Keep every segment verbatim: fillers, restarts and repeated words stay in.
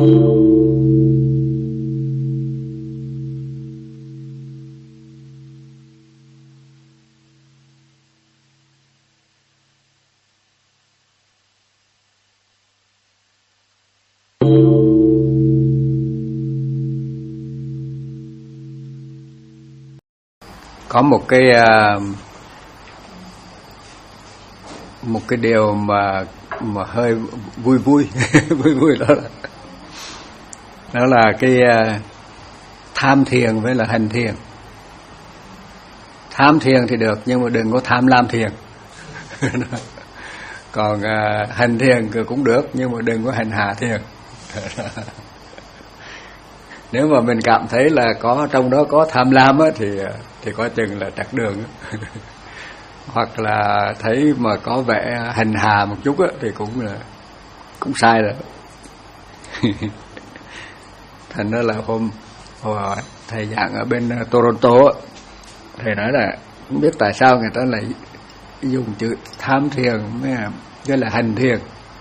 Có một cái một cái điều mà mà hơi vui vui vui vui đó là đó là cái tham thiền với là hành thiền. Tham thiền thì được, nhưng mà đừng có tham lam thiền. Còn uh, hành thiền cũng được, nhưng mà đừng có hành hạ thiền. Nếu mà mình cảm thấy là có trong đó có tham lam á, thì thì có chừng là trật đường. Hoặc là thấy mà có vẻ hành hạ một chút á, thì cũng là cũng sai rồi. Thành ra là hôm, hôm thầy giảng ở bên Toronto á, thầy nói là không biết tại sao người ta lại dùng chữ tham thiền với là hành thiền.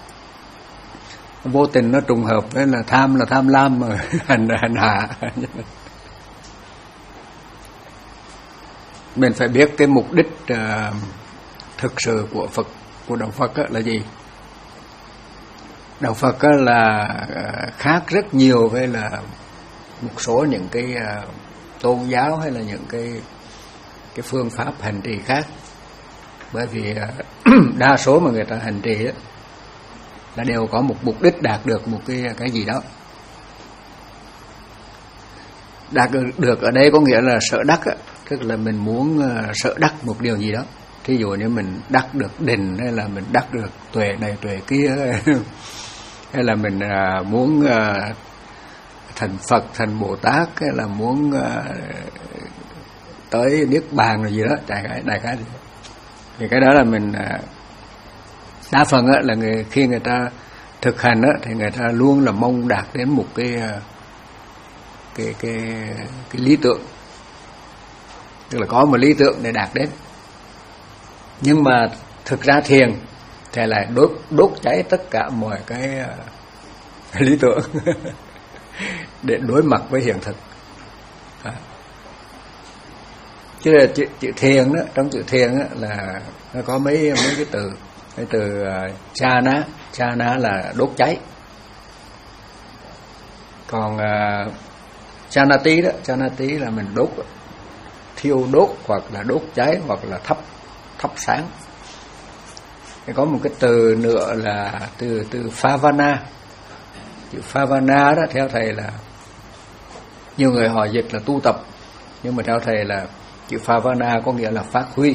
Vô tình nó trùng hợp với là tham là tham lam, mà hành là hành hạ. Mình phải biết cái mục đích uh, thực sự của Phật, của đạo Phật là gì. Đạo Phật là uh, khác rất nhiều với là một số những cái uh, tôn giáo hay là những cái cái phương pháp hành trì khác. Bởi vì uh, đa số mà người ta hành trì á, là đều có một mục đích đạt được một cái cái gì đó. Đạt được ở đây có nghĩa là sở đắc á, tức là mình muốn uh, sở đắc một điều gì đó. Thí dụ như mình đắc được định, hay là mình đắc được tuệ này tuệ kia, hay là mình uh, muốn uh, thành Phật, thành Bồ Tát, hay là muốn uh, tới niết bàn rồi gì đó, đại khái đại khái thì cái đó là mình uh, đa phần á, là người, khi người ta thực hành á, thì người ta luôn là mong đạt đến một cái cái cái cái lý tưởng, tức là có một lý tưởng để đạt đến. Nhưng mà thực ra thiền thì lại đốt đốt cháy tất cả mọi cái, cái lý tưởng để đối mặt với hiện thực. À. Chứ là chữ, chữ thiền đó, trong chữ thiền đó là nó có mấy mấy cái từ. Cái từ uh, chana, chana là đốt cháy. Còn uh, chanati đó, chanati là mình đốt, thiêu đốt, hoặc là đốt cháy, hoặc là thắp thắp sáng. Có một cái từ nữa là từ từ Phavana. Chữ Phavana đó theo thầy là, nhiều người hỏi dịch là tu tập, nhưng mà theo thầy là chữ Phavana có nghĩa là phát huy.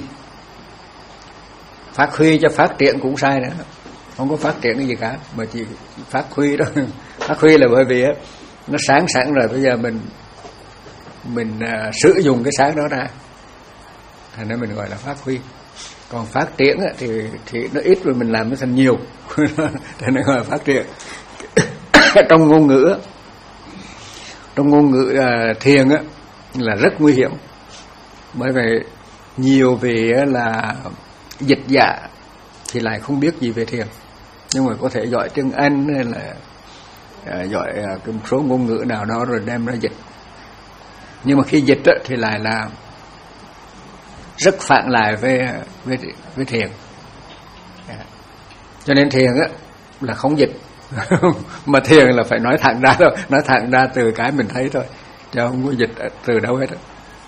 Phát huy cho phát triển cũng sai nữa, không có phát triển cái gì cả, mà chỉ phát huy đó. Phát huy là bởi vì nó sáng sẵn rồi, bây giờ mình mình uh, sử dụng cái sáng đó ra, thành nên mình gọi là phát huy. Còn phát triển thì thì nó ít rồi mình làm nó thành nhiều, thành nên gọi là phát triển. Trong ngôn ngữ, trong ngôn ngữ uh, thiền á, là rất nguy hiểm, bởi vì nhiều vì là dịch dạ thì lại không biết gì về thiền, nhưng mà có thể giỏi tiếng Anh hay là uh, giỏi uh, một số ngôn ngữ nào đó rồi đem ra dịch. Nhưng mà khi dịch á, thì lại là rất phản lại với với với thiền. Yeah. Cho nên thiền á là không dịch, mà thiền là phải nói thẳng ra thôi, nói thẳng ra từ cái mình thấy thôi, chứ không có dịch từ đâu hết á.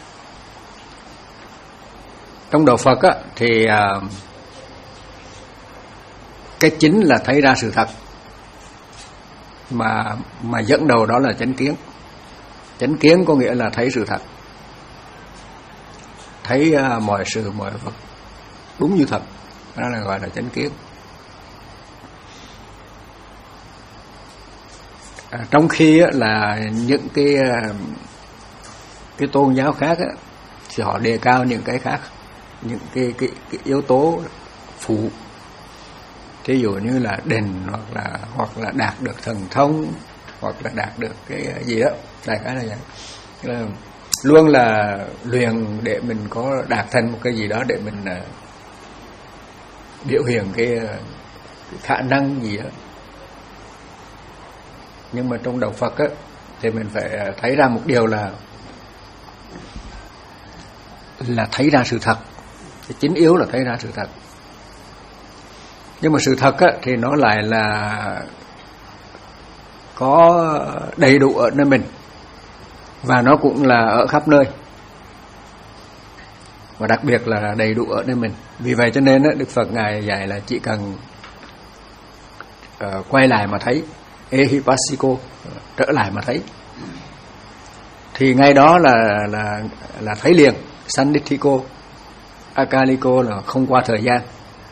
Trong đạo Phật á, thì uh, cái chính là thấy ra sự thật, mà mà dẫn đầu đó là chánh kiến. Chánh kiến có nghĩa là thấy sự thật, thấy uh, mọi sự mọi vật đúng như thật, đó là gọi là chánh kiến. À, trong khi á, là những cái uh, cái tôn giáo khác á, thì họ đề cao những cái khác, những cái, cái, cái yếu tố phụ, thí dụ như là định, hoặc là hoặc là đạt được thần thông, hoặc là đạt được cái gì đó, đại khái là vậy. Là luôn là luyện để mình có đạt thành một cái gì đó, để mình uh, biểu hiện cái, cái khả năng gì đó. Nhưng mà trong đạo Phật á, thì mình phải thấy ra một điều là là thấy ra sự thật. Cái chính yếu là thấy ra sự thật. Nhưng mà sự thật á, thì nó lại là có đầy đủ ở nơi mình, và nó cũng là ở khắp nơi, và đặc biệt là đầy đủ ở nơi mình. Vì vậy cho nên á, Đức Phật Ngài dạy là chỉ cần uh, quay lại mà thấy, ehipassiko, trở lại mà thấy, thì ngay đó là là là thấy liền. Sandithiko, akaliko là không qua thời gian,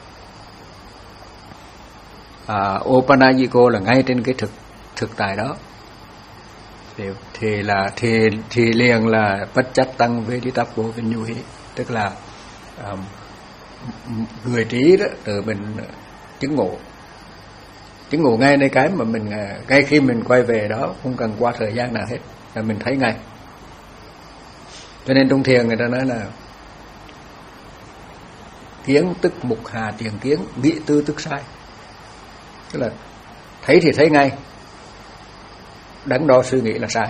à, opanayiko là ngay trên cái thực thực tại đó. Thì, thì là thì thì liền là bất chấp tăng với đi tập của mình nhu hí, tức là um, người trí đó từ mình chứng ngộ, chứng ngộ ngay nơi cái mà mình ngay khi mình quay về đó, không cần qua thời gian nào hết, là mình thấy ngay. Cho nên trong thiền người ta nói là kiến tức mục hà tiền kiến, nghĩ tư tức sai, tức là thấy thì thấy ngay, đắn đo suy nghĩ là sai.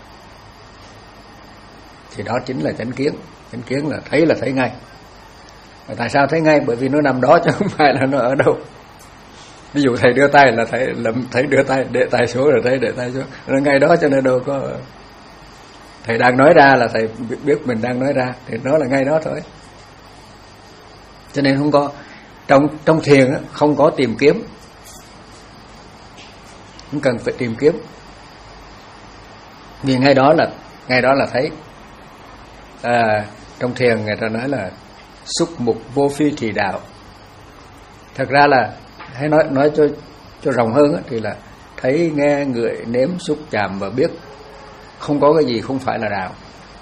Thì đó chính là chánh kiến. Chánh kiến là thấy là thấy ngay. Và tại sao thấy ngay? Bởi vì nó nằm đó chứ không phải là nó ở đâu. Ví dụ thầy đưa tay là thầy lầm, thầy đưa tay để tay xuống rồi thấy để tay xuống, nó ngay đó, cho nên đâu có thầy đang nói ra là thầy biết mình đang nói ra, thì nó là ngay đó thôi. Cho nên không có trong trong thiền á, không có tìm kiếm, không cần phải tìm kiếm, vì ngay đó là ngay đó là thấy. À, trong thiền người ta nói là xúc mục vô phi trì đạo. Thật ra là hay nói nói cho cho rộng hơn á, thì là thấy, nghe, ngửi, nếm, xúc, chạm và biết, không có cái gì không phải là đạo.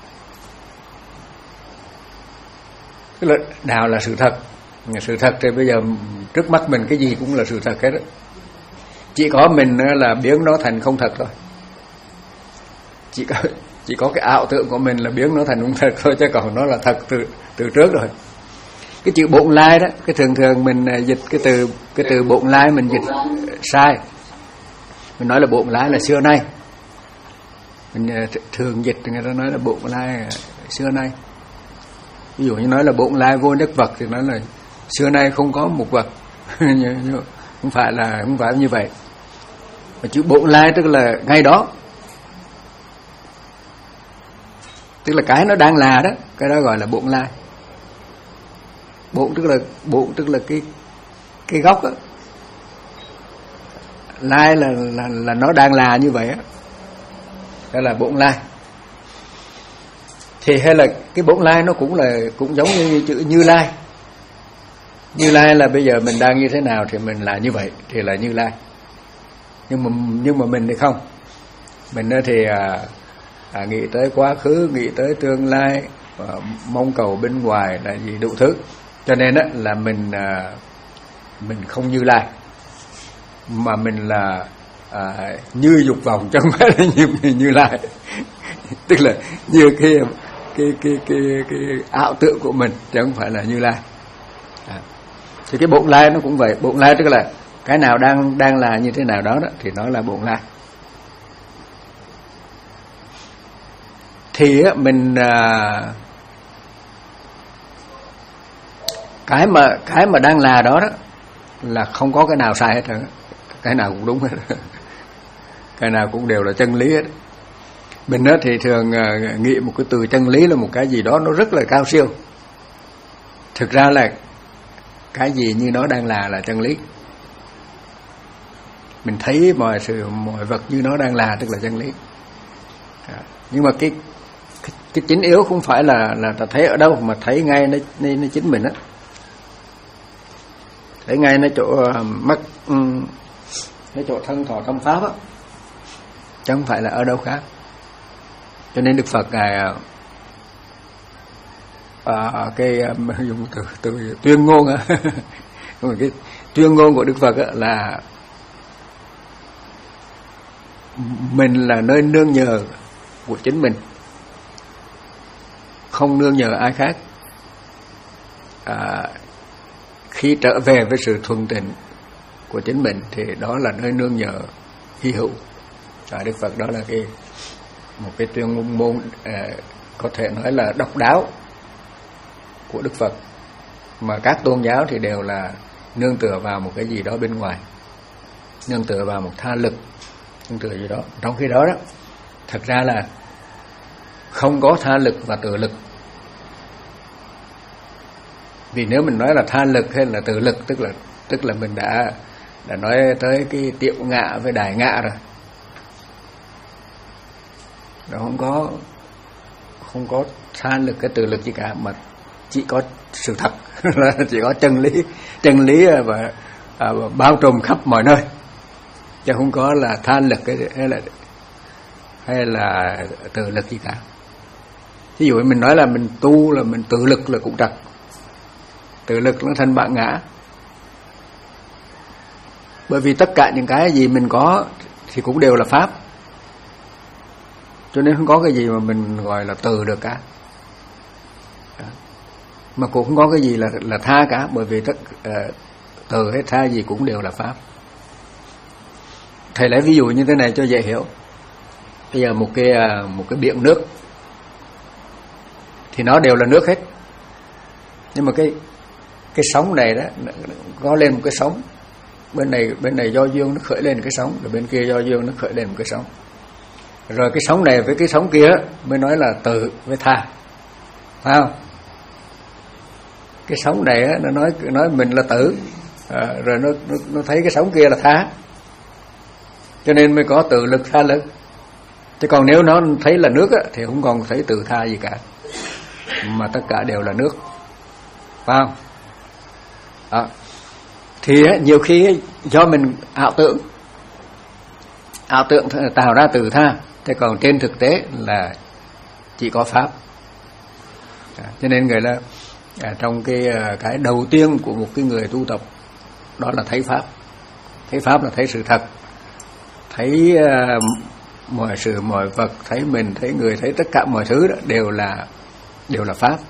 Tức là đạo là sự thật. Sự thật thì bây giờ trước mắt mình cái gì cũng là sự thật hết đó. Chỉ có mình là biến nó thành không thật thôi. Chỉ có chỉ có cái ảo tưởng của mình là biến nó thành không thật thôi, chứ còn nó là thật từ từ trước rồi. Cái chữ bổn lai đó, cái thường thường mình dịch cái từ cái từ bổn lai mình dịch sai. Mình nói là bổn lai là xưa nay. Mình thường dịch người ta nói là bổn lai xưa nay. Ví dụ như nói là bổn lai vô nhất vật thì nói là xưa nay không có một vật. Không phải là không phải như vậy. Mà chữ bổn lai tức là ngay đó, tức là cái nó đang là đó, cái đó gọi là bổn lai. Bổn tức là bổn tức là cái cái gốc á, lai là là là nó đang là như vậy á, đó là bổn lai. Thì hay là cái bổn lai nó cũng là cũng giống như chữ Như Lai. Như Lai là bây giờ mình đang như thế nào thì mình là như vậy, thì là Như Lai. Nhưng mà nhưng mà mình thì không. Mình thì à, à, nghĩ tới quá khứ, nghĩ tới tương lai, à, mong cầu bên ngoài là gì đủ thứ. Cho nên á là mình à, mình không Như Lai, mà mình là à, như dục vọng chứ không phải là như Như Lai. Tức là như cái cái cái cái cái ảo tưởng của mình chứ không phải là Như Lai. À. Thì cái bổn lai nó cũng vậy. Bổn lai tức là cái nào đang đang là như thế nào đó, đó thì nó là bổn lai. Thì á, mình à, cái mà cái mà đang là đó đó là không có cái nào sai hết rồi, cái nào cũng đúng hết, cái nào cũng đều là chân lý hết. Mình đó thì thường uh, nghĩ một cái từ chân lý là một cái gì đó nó rất là cao siêu. Thực ra là cái gì như nó đang là là chân lý. Mình thấy mọi sự mọi vật như nó đang là tức là chân lý. À, nhưng mà cái, cái cái chính yếu không phải là là ta thấy ở đâu, mà thấy ngay nó nó, nó chính mình á. Thấy ngay nó chỗ uh, mắt um, nó chỗ thân thọ tâm pháp á, chứ không phải là ở đâu khác. Cho nên Đức Phật ngài à, cái dùng từ, từ tuyên ngôn á, cái tuyên ngôn của Đức Phật á là mình là nơi nương nhờ của chính mình, không nương nhờ ai khác. À, khi trở về với sự thuần tịnh của chính mình thì đó là nơi nương nhờ hy hữu. à, Đức Phật đó là cái một cái tuyên môn à, có thể nói là độc đáo của Đức Phật, mà các tôn giáo thì đều là nương tựa vào một cái gì đó bên ngoài, nương tựa vào một tha lực, nương tựa gì đó. Trong khi đó đó, thật ra là không có tha lực và tự lực. Vì nếu mình nói là tha lực hay là tự lực, tức là tức là mình đã đã nói tới cái tiểu ngạ với đại ngạ rồi. Nó không có không có tha lực cái tự lực gì cả, mà chỉ có sự thật, là chỉ có chân lý, chân lý và à, bao trùm khắp mọi nơi, chứ không có là tha lực cái hay là hay là tự lực gì cả. Ví dụ mình nói là mình tu là mình tự lực là cũng trật, tự lực nó thành bạn ngã. Bởi vì tất cả những cái gì mình có thì cũng đều là pháp, cho nên không có cái gì mà mình gọi là từ được cả, mà cũng không có cái gì là là tha cả, bởi vì tất uh, từ hay tha gì cũng đều là pháp. Thầy lấy ví dụ như thế này cho dễ hiểu. Bây giờ một cái uh, một cái biển nước thì nó đều là nước hết, nhưng mà cái cái sóng này đó có lên một cái sóng, bên này bên này do duyên nó khởi lên cái sóng, rồi bên kia do duyên nó khởi lên một cái sóng, rồi cái sóng này với cái sóng kia mới nói là từ với tha, phải không? Cái sóng này nó nói nói mình là tử, à, rồi nó, nó nó thấy cái sóng kia là tha, cho nên mới có tự lực tha lực. Chứ còn nếu nó thấy là nước á, thì không còn thấy tự tha gì cả, mà tất cả đều là nước, phải không? Đó. Thì nhiều khi do mình ảo tưởng, ảo tưởng tạo ra tự tha, thế còn trên thực tế là chỉ có pháp. À, cho nên người là à, trong cái cái đầu tiên của một cái người tu tập đó là thấy pháp. Thấy pháp là thấy sự thật, thấy uh, mọi sự mọi vật, thấy mình, thấy người, thấy tất cả mọi thứ đó đều là đều là pháp.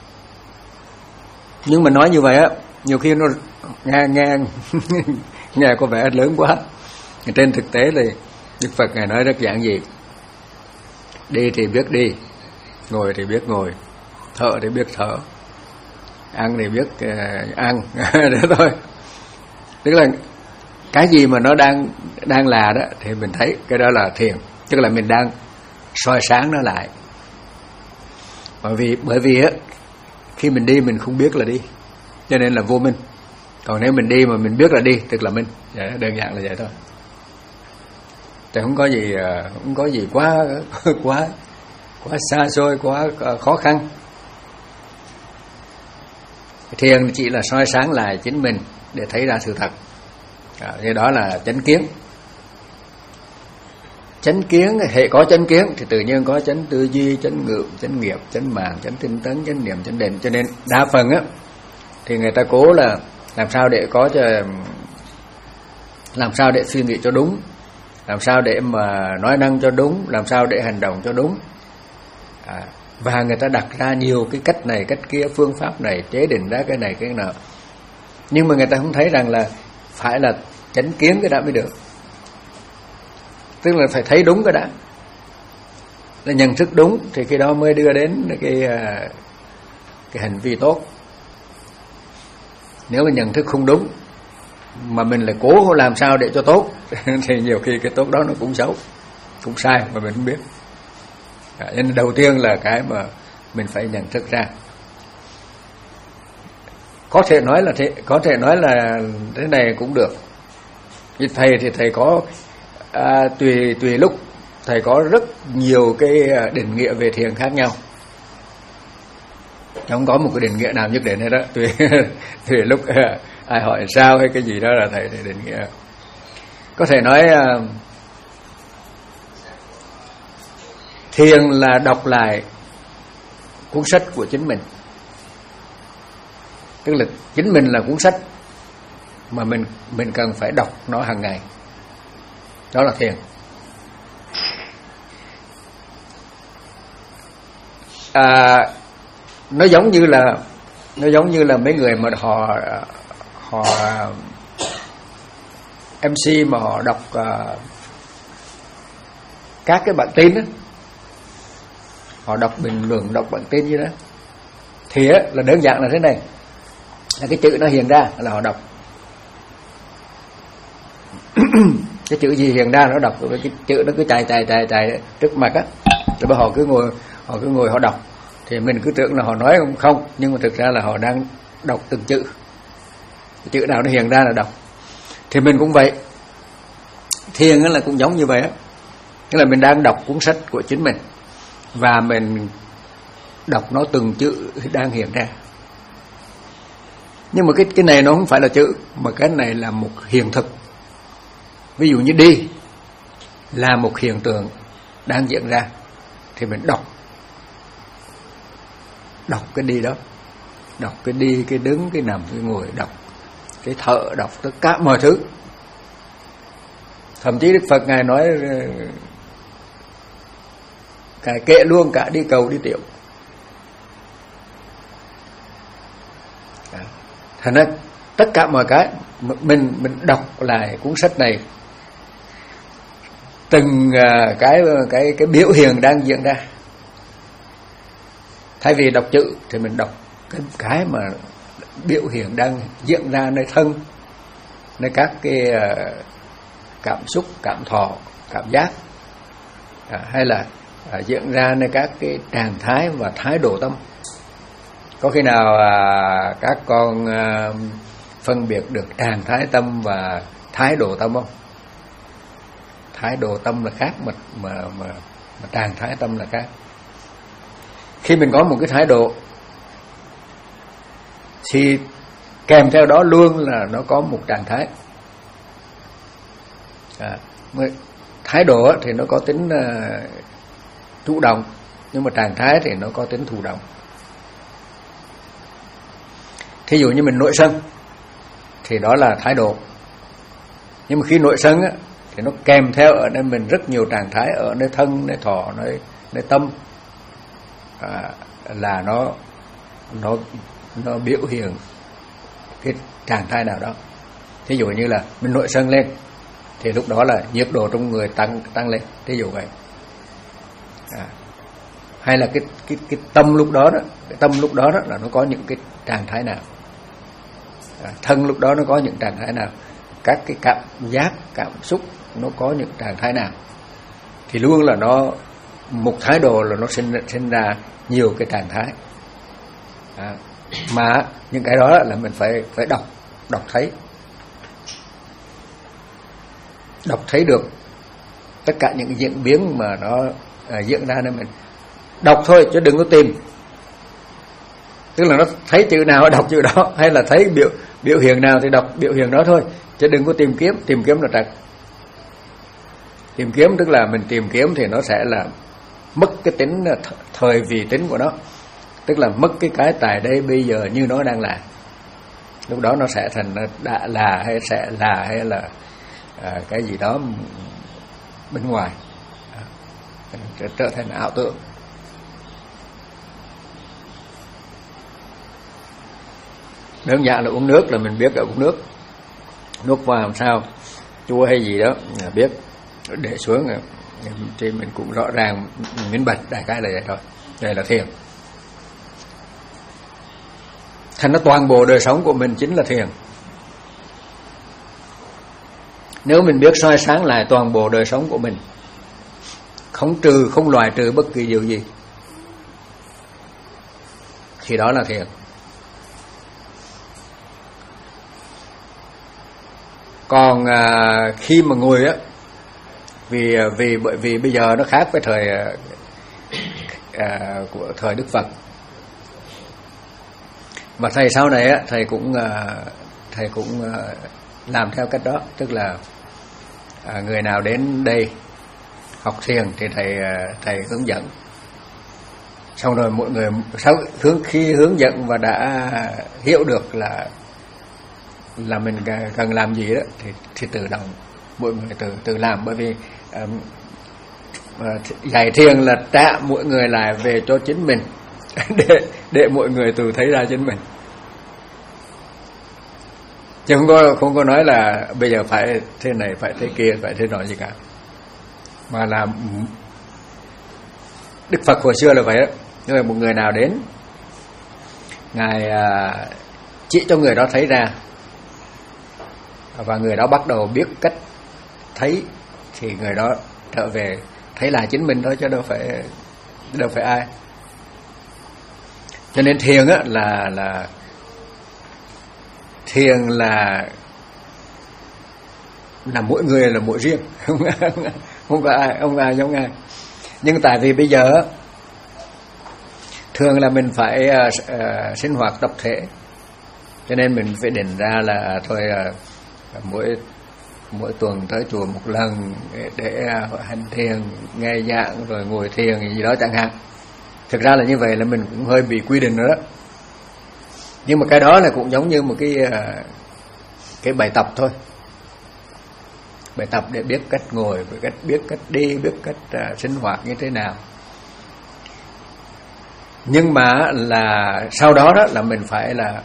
Nhưng mà nói như vậy á, nhiều khi nó nghe nghe nghe có vẻ lớn quá. Trên thực tế thì Đức Phật ngài nói rất giản dị: đi thì biết đi, ngồi thì biết ngồi, thở thì biết thở, ăn thì biết uh, ăn, đó thôi. Tức là cái gì mà nó đang đang là đó thì mình thấy cái đó là thiền, tức là mình đang soi sáng nó lại. Bởi vì bởi vì á, khi mình đi mình không biết là đi, cho nên là vô minh. Còn nếu mình đi mà mình biết là đi, tức là minh. Vậy, đơn giản là vậy thôi. Thì không có gì không có gì quá quá quá xa xôi, quá khó khăn. Thiền chỉ là soi sáng lại chính mình để thấy ra sự thật. À, thì đó là chánh kiến. Chánh kiến, hệ có chánh kiến thì tự nhiên có chánh tư duy, chánh ngữ, chánh nghiệp, chánh mạng, chánh tinh tấn, chánh niệm, chánh định. Cho nên đa phần á thì người ta cố là làm sao để có cho làm sao để suy nghĩ cho đúng, làm sao để mà nói năng cho đúng, làm sao để hành động cho đúng. À, và người ta đặt ra nhiều cái cách này cách kia, phương pháp này, chế định ra cái này cái nào. Nhưng mà người ta không thấy rằng là phải là chánh kiến cái đã mới được. Tức là phải thấy đúng cái đã, là nhận thức đúng thì khi đó mới đưa đến cái cái hành vi tốt. Nếu mà nhận thức không đúng mà mình lại cố làm sao để cho tốt thì nhiều khi cái tốt đó nó cũng xấu, cũng sai mà mình không biết. À, nên đầu tiên là cái mà mình phải nhận thức ra. Có thể nói là thế, có thể nói là thế này cũng được. Như thầy thì thầy có à, tùy tùy lúc thầy có rất nhiều cái định nghĩa về thiền khác nhau. Không có một cái định nghĩa nào nhất định hết đó. Tùy tùy lúc ai hỏi sao hay cái gì đó là thầy thầy định nghĩa. Có thể nói à, thiền là đọc lại cuốn sách của chính mình. Tức là chính mình là cuốn sách mà mình mình cần phải đọc nó hàng ngày. Đó là thiền. À, nó giống như là nó giống như là mấy người mà họ họ em xê mà họ đọc uh, các cái bản tin đó, họ đọc bình luận, đọc bản tin như đó, thì á, là đơn giản là thế này, là cái chữ nó hiện ra là họ đọc. Cái chữ gì hiện ra nó đọc, cái chữ nó cứ chạy chạy chạy chạy trước mặt á, rồi họ cứ ngồi họ cứ ngồi họ đọc, thì mình cứ tưởng là họ nói không không, nhưng mà thực ra là họ đang đọc từng chữ, cái chữ nào nó hiện ra là đọc. Thì mình cũng vậy, thiền là cũng giống như vậy á, tức là mình đang đọc cuốn sách của chính mình và mình đọc nó từng chữ đang hiện ra. Nhưng mà cái cái này nó không phải là chữ, mà cái này là một hiện thực. Ví dụ như đi là một hiện tượng đang diễn ra, thì mình đọc đọc cái đi đó, đọc cái đi, cái đứng, cái nằm, cái ngồi, đọc cái thở, đọc tất cả mọi thứ. Thậm chí Đức Phật Ngài nói Ngài kệ luôn cả đi cầu đi tiểu. Thành ra tất cả mọi cái mình mình đọc lại cuốn sách này, từng cái cái cái biểu hiện đang diễn ra. Thay vì đọc chữ thì mình đọc cái cái mà biểu hiện đang diễn ra nơi thân, nơi các cái cảm xúc, cảm thọ, cảm giác, à, hay là à, diễn ra nơi các cái trạng thái và thái độ tâm. Có khi nào à, các con à, phân biệt được trạng thái tâm và thái độ tâm không? Thái độ tâm là khác, mà mà mà, mà trạng thái tâm là khác. Khi mình có một cái thái độ thì kèm theo đó luôn là nó có một trạng thái. À, thái độ thì nó có tính uh, chủ động, nhưng mà trạng thái thì nó có tính thụ động. Thí dụ như mình nổi sân thì đó là thái độ, nhưng mà khi nổi sân á, thì nó kèm theo ở nơi mình rất nhiều trạng thái, ở nơi thân, nơi thọ, nơi nơi tâm, à, là nó nó nó biểu hiện cái trạng thái nào đó. Thí dụ như là mình nổi sân lên thì lúc đó là nhiệt độ trong người tăng tăng lên, thí dụ vậy. À, hay là cái cái cái tâm lúc đó đó, cái tâm lúc đó đó là nó có những cái trạng thái nào, à, thân lúc đó nó có những trạng thái nào, các cái cảm giác, cảm xúc nó có những trạng thái nào, thì luôn là nó một thái độ là nó sinh sinh ra nhiều cái trạng thái. À, mà những cái đó là mình phải phải đọc đọc thấy đọc thấy được tất cả những cái diễn biến mà nó à, diễn ra, nên mình đọc thôi chứ đừng có tìm. Tức là nó thấy chữ nào đọc chữ đó, hay là thấy biểu biểu hiện nào thì đọc biểu hiện đó thôi, chứ đừng có tìm kiếm. Tìm kiếm là trật. Tìm kiếm tức là mình tìm kiếm thì nó sẽ là mất cái tính thời vị tính của nó, tức là mất cái cái tại đây bây giờ như nó đang là. Lúc đó nó sẽ thành đã là hay sẽ là hay là à, cái gì đó bên ngoài, à, trở, trở thành ảo tưởng. Đơn giản là uống nước là mình biết là uống nước, nước vào làm sao, chua hay gì đó biết, để xuống thì mình cũng rõ ràng minh bạch, đại khái là vậy thôi. Đây là thiền. Thành nó toàn bộ đời sống của mình chính là thiền. Nếu mình biết soi sáng lại toàn bộ đời sống của mình, không trừ, không loại trừ bất kỳ điều gì, thì đó là thiền. Còn à, khi mà ngồi á, vì vì bởi vì bây giờ nó khác với thời à, của thời Đức Phật, mà thầy sau này á, thầy cũng à, thầy cũng à, làm theo cách đó, tức là à, người nào đến đây học thiền thì thầy thầy hướng dẫn, xong rồi mọi người sau hướng khi hướng dẫn và đã hiểu được là là mình cần làm gì đó thì thì tự động mọi người tự tự làm. Bởi vì um, dạy thiền là trả mọi người lại về cho chính mình để để mọi người tự thấy ra chính mình, chứ không có không có nói là bây giờ phải thế này phải thế kia phải thế nọ gì cả. mà là Đức Phật hồi xưa là vậy đó. Nhưng mà một người nào đến, Ngài à, chỉ cho người đó thấy ra, và người đó bắt đầu biết cách thấy, thì người đó trở về thấy là chính mình thôi, chứ đâu phải đâu phải ai. Cho nên thiền á là là thiền là là mỗi người là mỗi riêng, không không có ai không ai giống ai. Nhưng tại vì bây giờ thường là mình phải uh, uh, sinh hoạt tập thể, cho nên mình phải định ra là thôi uh, mỗi mỗi tuần tới chùa một lần để, để uh, hành thiền, nghe giảng rồi ngồi thiền gì đó chẳng hạn. Thực ra là như vậy là mình cũng hơi bị quy định rồi đó. Nhưng mà cái đó là cũng giống như một cái uh, cái bài tập thôi, bài tập để biết cách ngồi, biết cách biết cách đi, biết cách uh, sinh hoạt như thế nào. Nhưng mà là sau đó đó là mình phải là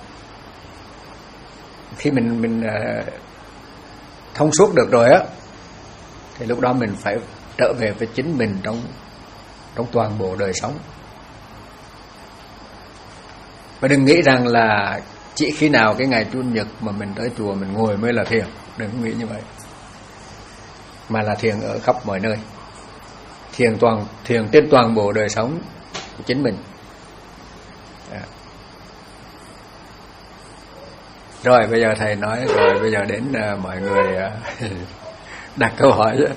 khi mình mình uh, thông suốt được rồi á, thì lúc đó mình phải trở về với chính mình trong trong toàn bộ đời sống. Và đừng nghĩ rằng là chỉ khi nào cái ngày Chủ nhật mà mình tới chùa mình ngồi mới là thiền, đừng nghĩ như vậy. Mà là thiền ở khắp mọi nơi, thiền toàn thiền trên toàn bộ đời sống của chính mình. À. Rồi bây giờ thầy nói rồi, bây giờ đến uh, mọi người uh, đặt câu hỏi chứ.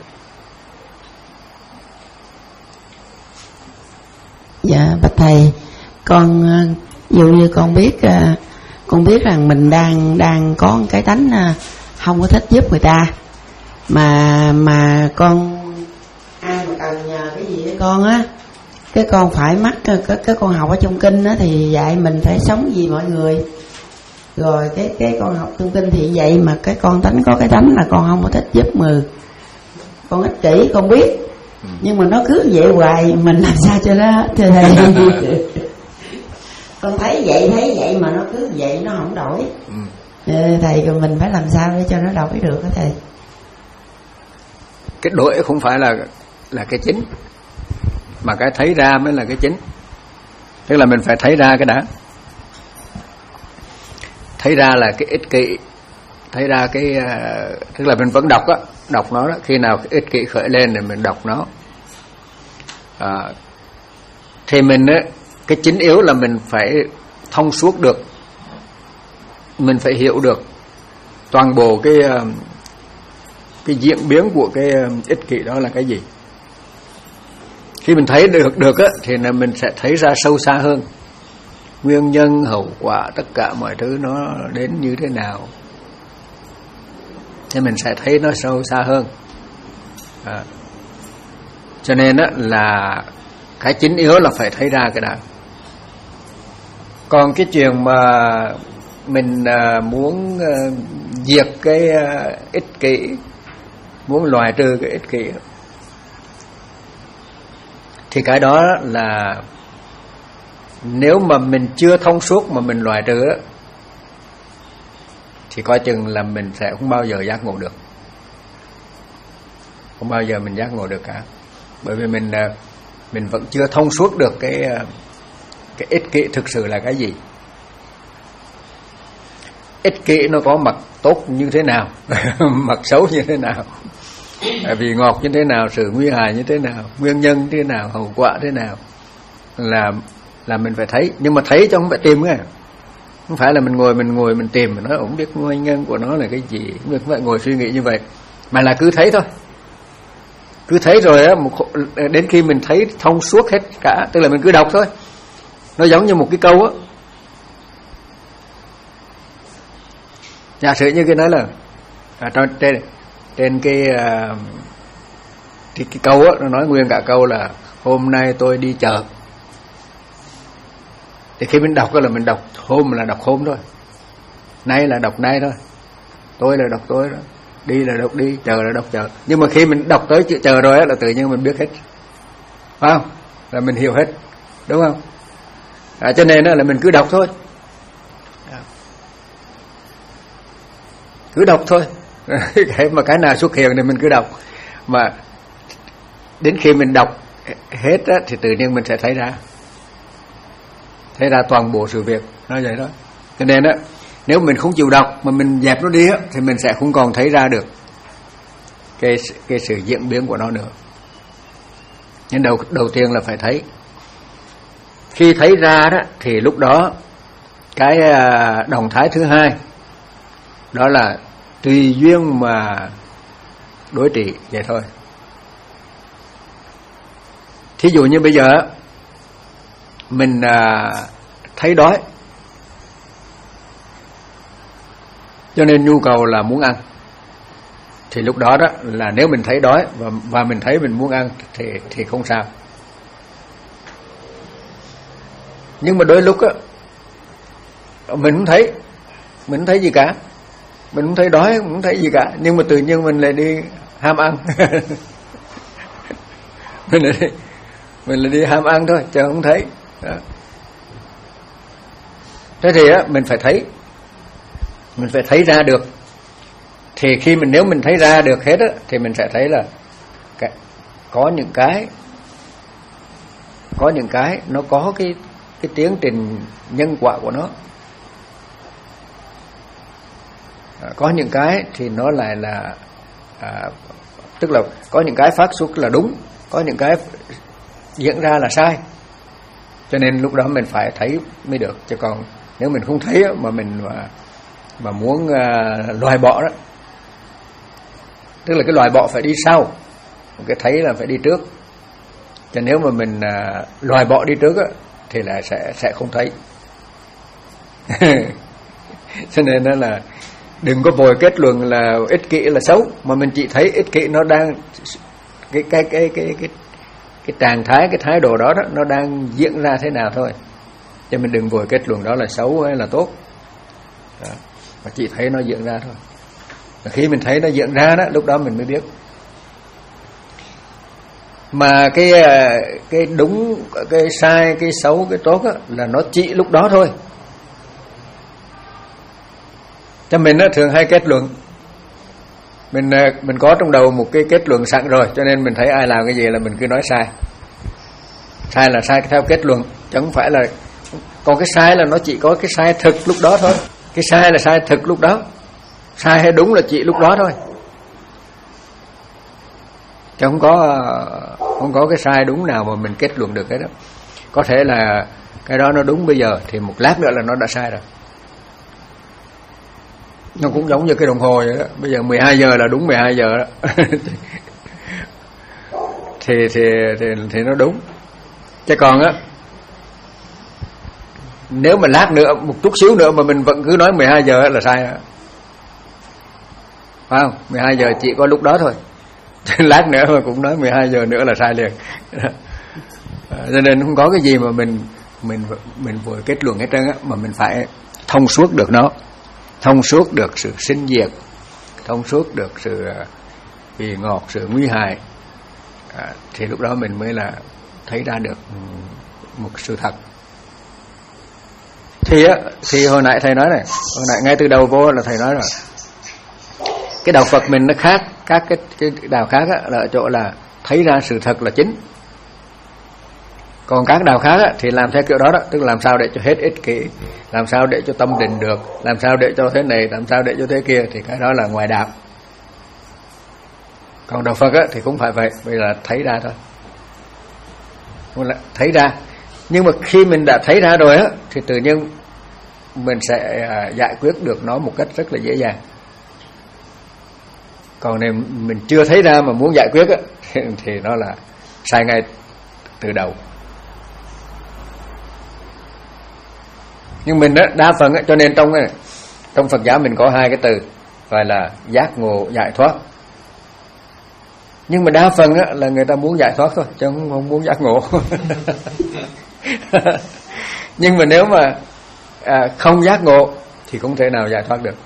Dạ bạch thầy, con uh, dụ như con biết uh, con biết rằng mình đang đang có một cái tánh uh, không có thích giúp người ta, mà mà con ai mà cần nhờ cái gì với con á, cái con phải mắc cái, cái con học ở trong kinh á thì dạy mình phải sống vì mọi người. Rồi cái cái con học trong kinh thì vậy, mà cái con tánh có cái tánh là con không có thích giúp người, con ích kỷ, con biết, nhưng mà nó cứ vậy hoài, mình làm sao cho nó hết thưa thầy? Con thấy vậy thấy vậy mà nó cứ vậy, nó không đổi. Ừ. Thầy, còn mình phải làm sao để cho nó đổi được hả thầy? Cái đổi không phải là là cái chính, mà cái thấy ra mới là cái chính. Tức là mình phải thấy ra cái đã, thấy ra là cái ích kỷ, thấy ra cái uh, tức là mình vẫn đọc á, đọc nó đó. Khi nào cái ích kỷ khởi lên thì mình đọc nó. À, thì mình á, cái chính yếu là mình phải thông suốt được, mình phải hiểu được toàn bộ cái uh, cái diễn biến của cái uh, ích kỷ đó là cái gì. Khi mình thấy được được á, thì là mình sẽ thấy ra sâu xa hơn nguyên nhân, hậu quả, tất cả mọi thứ nó đến như thế nào, thì mình sẽ thấy nó sâu xa hơn. À, cho nên á, là cái chính yếu là phải thấy ra cái đó. Còn cái chuyện mà mình uh, muốn uh, diệt cái uh, ích kỷ, muốn loại trừ cái ích kỷ, thì cái đó là nếu mà mình chưa thông suốt mà mình loại trừ á, thì coi chừng là mình sẽ không bao giờ giác ngộ được, không bao giờ mình giác ngộ được cả. Bởi vì mình mình vẫn chưa thông suốt được cái cái ích kỷ thực sự là cái gì. Ích kỷ nó có mặt tốt như thế nào, mặt xấu như thế nào, vị ngọt như thế nào, sự nguy hại như thế nào, nguyên nhân như thế nào, hậu quả thế nào, là là mình phải thấy. Nhưng mà thấy chứ không phải tìm nghe, không phải là mình ngồi mình ngồi mình tìm, mình nói không biết nguyên nhân của nó là cái gì, không phải ngồi suy nghĩ như vậy, mà là cứ thấy thôi, cứ thấy rồi á, đến khi mình thấy thông suốt hết cả, tức là mình cứ đọc thôi. Nó giống như một cái câu á, giả sử như cái nói là à, trên trên cái uh, thì cái câu á, nó nói nguyên cả câu là hôm nay tôi đi chợ. Thì khi mình đọc là mình đọc hôm là đọc hôm thôi, nay là đọc nay thôi, tôi là đọc tôi đó, đi là đọc đi, chờ là đọc chờ. Nhưng mà khi mình đọc tới chữ chờ rồi á, là tự nhiên mình biết hết, phải không? Là mình hiểu hết, đúng không? À, cho nên là mình cứ đọc thôi, cứ đọc thôi. Cái mà cái nào xuất hiện thì mình cứ đọc. Mà đến khi mình đọc hết á, thì tự nhiên mình sẽ thấy ra thấy ra toàn bộ sự việc nó vậy đó. Cho nên á, nếu mình không chịu đọc mà mình dẹp nó đi á, thì mình sẽ không còn thấy ra được cái cái sự diễn biến của nó nữa. Nhưng đầu đầu tiên là phải thấy. Khi thấy ra đó thì lúc đó cái động thái thứ hai đó là tùy duyên mà đối trị vậy thôi. Thí dụ như bây giờ mình à, thấy đói, cho nên nhu cầu là muốn ăn, thì lúc đó đó là nếu mình thấy đói và và mình thấy mình muốn ăn thì thì không sao. Nhưng mà đôi lúc á mình không thấy mình không thấy gì cả, mình không thấy đói, mình không thấy gì cả, nhưng mà tự nhiên mình lại đi ham ăn. mình lại đi, mình lại đi ham ăn thôi chứ không thấy đó. Thế thì á mình phải thấy, mình phải thấy ra được. Thì khi mình nếu mình thấy ra được hết á thì mình sẽ thấy là cái, có những cái có những cái nó có cái cái tiến trình nhân quả của nó. À, có những cái thì nó lại là à, tức là có những cái phát xuất là đúng, có những cái diễn ra là sai. Cho nên lúc đó mình phải thấy mới được, chứ còn nếu mình không thấy mà mình mà, mà muốn uh, loại bỏ đó, tức là cái loại bỏ phải đi sau, cái thấy là phải đi trước. Cho nếu mà mình uh, loại bỏ đi trước á, thì là sẽ sẽ không thấy. Cho nên đó là đừng có vội kết luận là ích kỷ là xấu, mà mình chỉ thấy ích kỷ nó đang cái cái cái cái cái cái trạng thái, cái thái độ đó đó nó đang diễn ra thế nào thôi. Cho mình đừng vội kết luận đó là xấu hay là tốt. Đó. Mà chỉ thấy nó diễn ra thôi. Và khi mình thấy nó diễn ra đó, lúc đó mình mới biết. Mà cái cái đúng, cái sai, cái xấu, cái tốt đó, là nó chỉ lúc đó thôi. Cho mình đó, thường hay kết luận. Mình mình có trong đầu một cái kết luận sẵn rồi, cho nên mình thấy ai làm cái gì là mình cứ nói sai. Sai là sai theo kết luận, chứ không phải là. Còn cái sai là nó chỉ có cái sai thực lúc đó thôi. Cái sai là sai thực lúc đó, sai hay đúng là chỉ lúc đó thôi, chứ không có không có cái sai đúng nào mà mình kết luận được cái đó. Có thể là cái đó nó đúng bây giờ, thì một lát nữa là nó đã sai rồi. Nó cũng giống như cái đồng hồ vậy đó. Bây giờ mười hai giờ là đúng mười hai giờ đó. thì, thì thì thì nó đúng. Chứ còn á, nếu mà lát nữa, một chút xíu nữa mà mình vẫn cứ nói mười hai giờ là sai đó. Phải không? mười hai giờ chỉ có lúc đó thôi. Lát nữa mà cũng nói mười hai giờ nữa là sai liền. Cho nên không có cái gì mà mình mình mình vừa kết luận hết trơn á, mà mình phải thông suốt được nó, thông suốt được sự sinh diệt, thông suốt được sự vị ngọt, sự nguy hại, à, thì lúc đó mình mới là thấy ra được một sự thật. Thì á, thì hồi nãy thầy nói này, hồi nãy ngay từ đầu vô là thầy nói rồi, cái đạo Phật mình nó khác các cái, cái đạo khác á, là ở chỗ là thấy ra sự thật là chính. Còn các đạo khác á, thì làm theo kiểu đó đó, tức là làm sao để cho hết ích kỷ, làm sao để cho tâm định được, làm sao để cho thế này, làm sao để cho thế kia, thì cái đó là ngoài đạo. Còn đạo Phật á, thì cũng phải vậy, bây giờ là thấy ra thôi, là thấy ra. Nhưng mà khi mình đã thấy ra rồi á, thì tự nhiên mình sẽ giải quyết được nó một cách rất là dễ dàng. Còn nếu mình chưa thấy ra mà muốn giải quyết á, thì nó là sai ngay từ đầu. Nhưng mình á, đa phần á, cho nên trong trong Phật giáo mình có hai cái từ gọi là giác ngộ, giải thoát. Nhưng mà đa phần á, là người ta muốn giải thoát thôi, chứ không, không muốn giác ngộ. Nhưng mà nếu mà à, không giác ngộ thì không thể nào giải thoát được.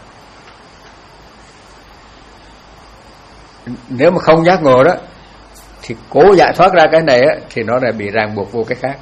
Nếu mà không giác ngộ đó thì cố giải thoát ra cái này á, thì nó lại bị ràng buộc vô cái khác.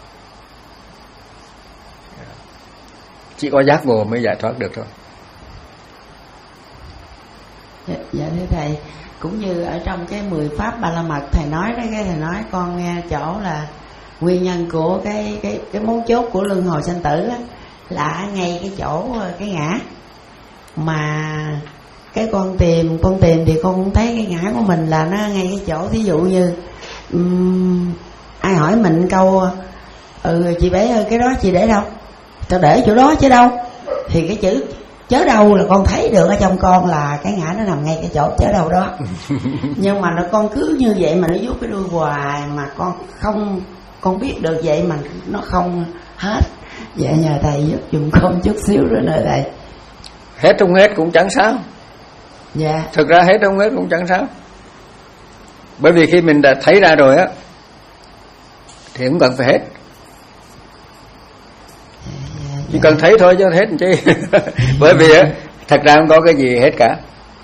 Chỉ có giác ngộ mới giải thoát được thôi. Dạ, dạ thưa thầy, cũng như ở trong cái mười pháp ba la mật thầy nói đó, cái thầy nói con nghe chỗ là nguyên nhân của cái cái cái mấu chốt của luân hồi sanh tử á, là ngay cái chỗ cái ngã. Mà cái con tìm con tìm thì con cũng thấy cái ngã của mình là nó ngay cái chỗ, thí dụ như um, ai hỏi mình câu ừ chị bé ơi cái đó chị để đâu, tao để chỗ đó chứ đâu, thì cái chữ chớ đâu là con thấy được ở trong con là cái ngã nó nằm ngay cái chỗ chớ đâu đó. Nhưng mà nó con cứ như vậy mà nó vuốt cái đuôi hoài mà con không con biết được vậy mà nó không hết. Vậy nhờ thầy giúp dùm con chút xíu nữa nè thầy. Hết không hết cũng chẳng sao. Dạ. Thực ra hết không hết cũng chẳng sao. Bởi vì khi mình đã thấy ra rồi á thì không cần phải hết. Dạ, dạ, dạ. Chỉ cần thấy thôi chứ hết làm chi. Bởi vì á thật ra không có cái gì hết cả.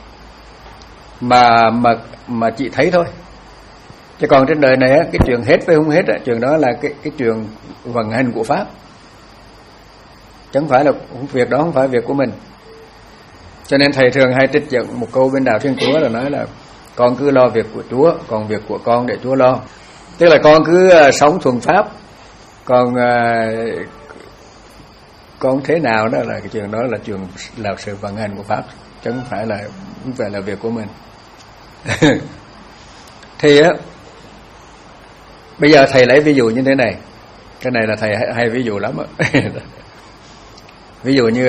Mà mà mà chỉ thấy thôi. Chứ còn trên đời này á, cái chuyện hết với không hết á, chuyện đó là cái cái chuyện vận hành của pháp. Chẳng phải là việc đó không phải việc của mình. Cho nên thầy thường hay trích dẫn một câu bên Đạo Thiên Chúa là nói là con cứ lo việc của Chúa, còn việc của con để Chúa lo. Tức là con cứ uh, sống thuần pháp, còn uh, con thế nào đó là cái chuyện đó là chuyện là sự vận hành của pháp, chứ không phải là không phải là việc của mình. Thì á, bây giờ thầy lấy ví dụ như thế này, cái này là thầy hay, hay ví dụ lắm á. Ví dụ như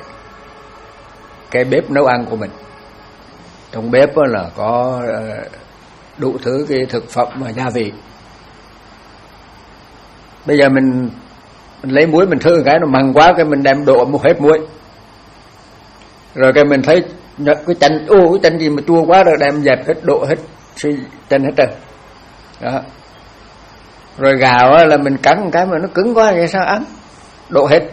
cái bếp nấu ăn của mình, trong bếp là có đủ thứ cái thực phẩm và gia vị. Bây giờ mình, mình lấy muối mình thử cái nó mặn quá, cái mình đem đổ một hết muối, rồi cái mình thấy cái chanh, ô cái chanh gì mà chua quá, rồi đem dẹp hết, đổ hết chanh hết rồi đó. Rồi gạo là mình cắn một cái mà nó cứng quá vậy sao ăn, đổ hết.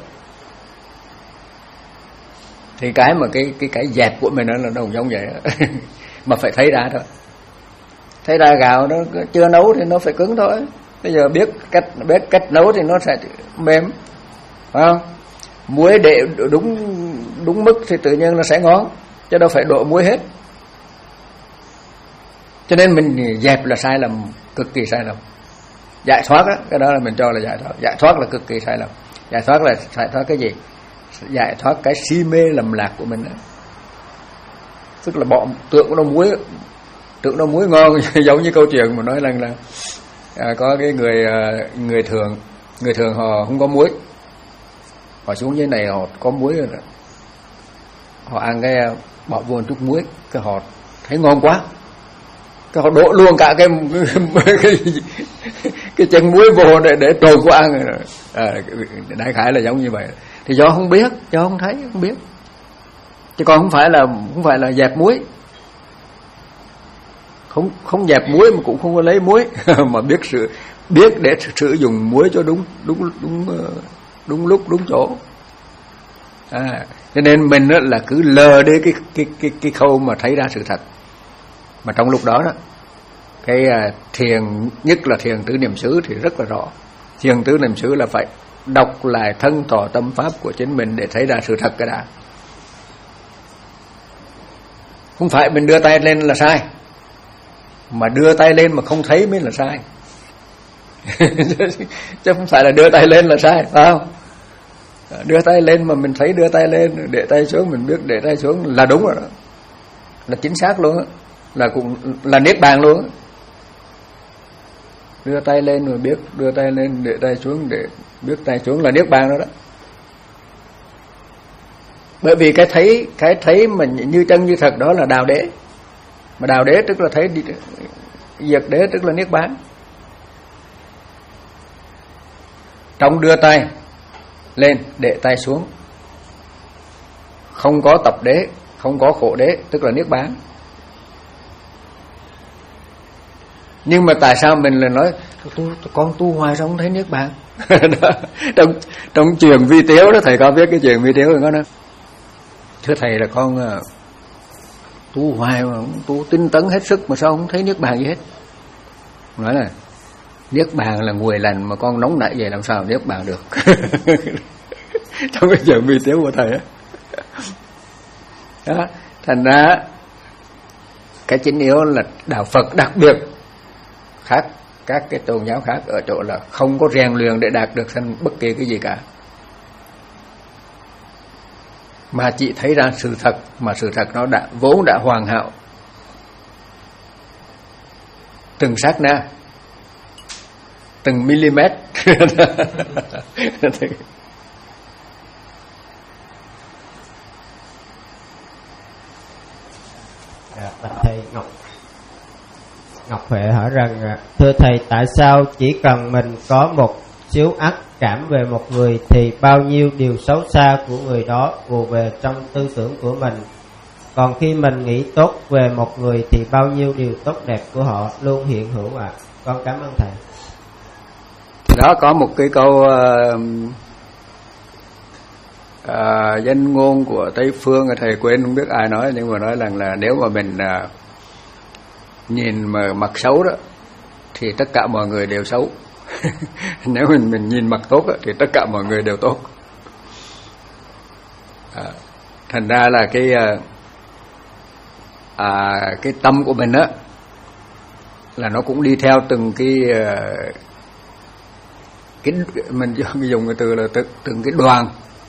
Thì cái mà cái cái cái dẹp của mình nó là đồng giống vậy đó. Mà phải thấy ra thôi. Thấy ra gạo nó chưa nấu thì nó phải cứng thôi. Bây giờ biết cách biết cách nấu thì nó sẽ mềm, phải không? Muối để đúng đúng mức thì tự nhiên nó sẽ ngon, chứ đâu phải đổ muối hết. Cho nên mình dẹp là sai lầm, cực kỳ sai lầm. Giải thoát đó, cái đó là mình cho là giải thoát. Giải thoát là cực kỳ sai lầm. Giải thoát là giải thoát cái gì? Giải thoát cái si mê lầm lạc của mình đó. Tức là bỏ tượng nó muối, tượng nó muối ngon. Giống như câu chuyện mà nói rằng là à, có cái người người thường người thường họ không có muối, họ xuống dưới này họ có muối rồi đó. Họ ăn cái bỏ vô một chút muối, cái họ thấy ngon quá, cái họ đổ luôn cả cái cái, cái, cái chân muối vô để để trộn qua ăn rồi. À, đại khái là giống như vậy. Thì do không biết, do không thấy, không biết. Chứ còn không phải là không phải là dẹp muối, không không dẹp muối mà cũng không có lấy muối, mà biết sự biết để sử dụng muối cho đúng đúng đúng đúng lúc đúng chỗ. À, cho nên mình đó là cứ lờ đi cái cái cái cái khâu mà thấy ra sự thật. Mà trong lúc đó đó, cái thiền, nhất là thiền tứ niệm xứ thì rất là rõ. Thiền tứ niệm xứ là phải đọc lại thân tỏ tâm pháp của chính mình để thấy ra sự thật cái đã. Không phải mình đưa tay lên là sai, mà đưa tay lên mà không thấy mới là sai. Chứ không phải là đưa tay lên là sai, phải không? Đưa tay lên mà mình thấy đưa tay lên, để tay xuống mình biết để tay xuống là đúng rồi đó, là chính xác luôn á, là cũng là niết bàn luôn á. Đưa tay lên rồi biết, đưa tay lên để tay xuống để biết tay xuống là niết bàn đó đó. Bởi vì cái thấy cái thấy mình như chân như thật đó là đạo đế. Mà đạo đế tức là thấy diệt đế, tức là niết bàn. Trong đưa tay lên để tay xuống, không có tập đế, không có khổ đế, tức là niết bàn. Nhưng mà tại sao mình lại nói tôi, con tu hoài sao không thấy niết bàn? trong trong truyền vi tiếu đó, thầy có biết cái truyền vi tiếu rồi đó. Thưa thầy là con uh, tu hoài mà tu tinh tấn hết sức mà sao không thấy niết bàn gì hết? Nói là niết bàn là nguội lạnh, mà con nóng nảy vậy làm sao niết bàn được? Trong cái truyền vi tiếu của thầy đó. Đó, thành ra cái chính yếu là đạo Phật đặc biệt khác các cái tôn giáo khác ở chỗ là không có rèn luyện để đạt được thành bất kỳ cái gì cả, mà chỉ thấy ra sự thật, mà sự thật nó đã vốn đã hoàn hảo từng sát na, từng mm. Bạch thầy, Ngọc Ngọc Huệ hỏi rằng: thưa thầy, tại sao chỉ cần mình có một xíu ác cảm về một người thì bao nhiêu điều xấu xa của người đó ùa về trong tư tưởng của mình, còn khi mình nghĩ tốt về một người thì bao nhiêu điều tốt đẹp của họ luôn hiện hữu ạ? À? Con cảm ơn thầy. Đó có một cái câu uh, uh, danh ngôn của Tây Phương, thầy quên không biết ai nói, nhưng mà nói rằng là nếu mà mình uh, nhìn mà mặt xấu đó thì tất cả mọi người đều xấu. Nếu mình mình nhìn mặt tốt đó, thì tất cả mọi người đều tốt. À, thành ra là cái à, cái tâm của mình á là nó cũng đi theo từng cái cái mình dùng cái từ là từng, từng cái đoàn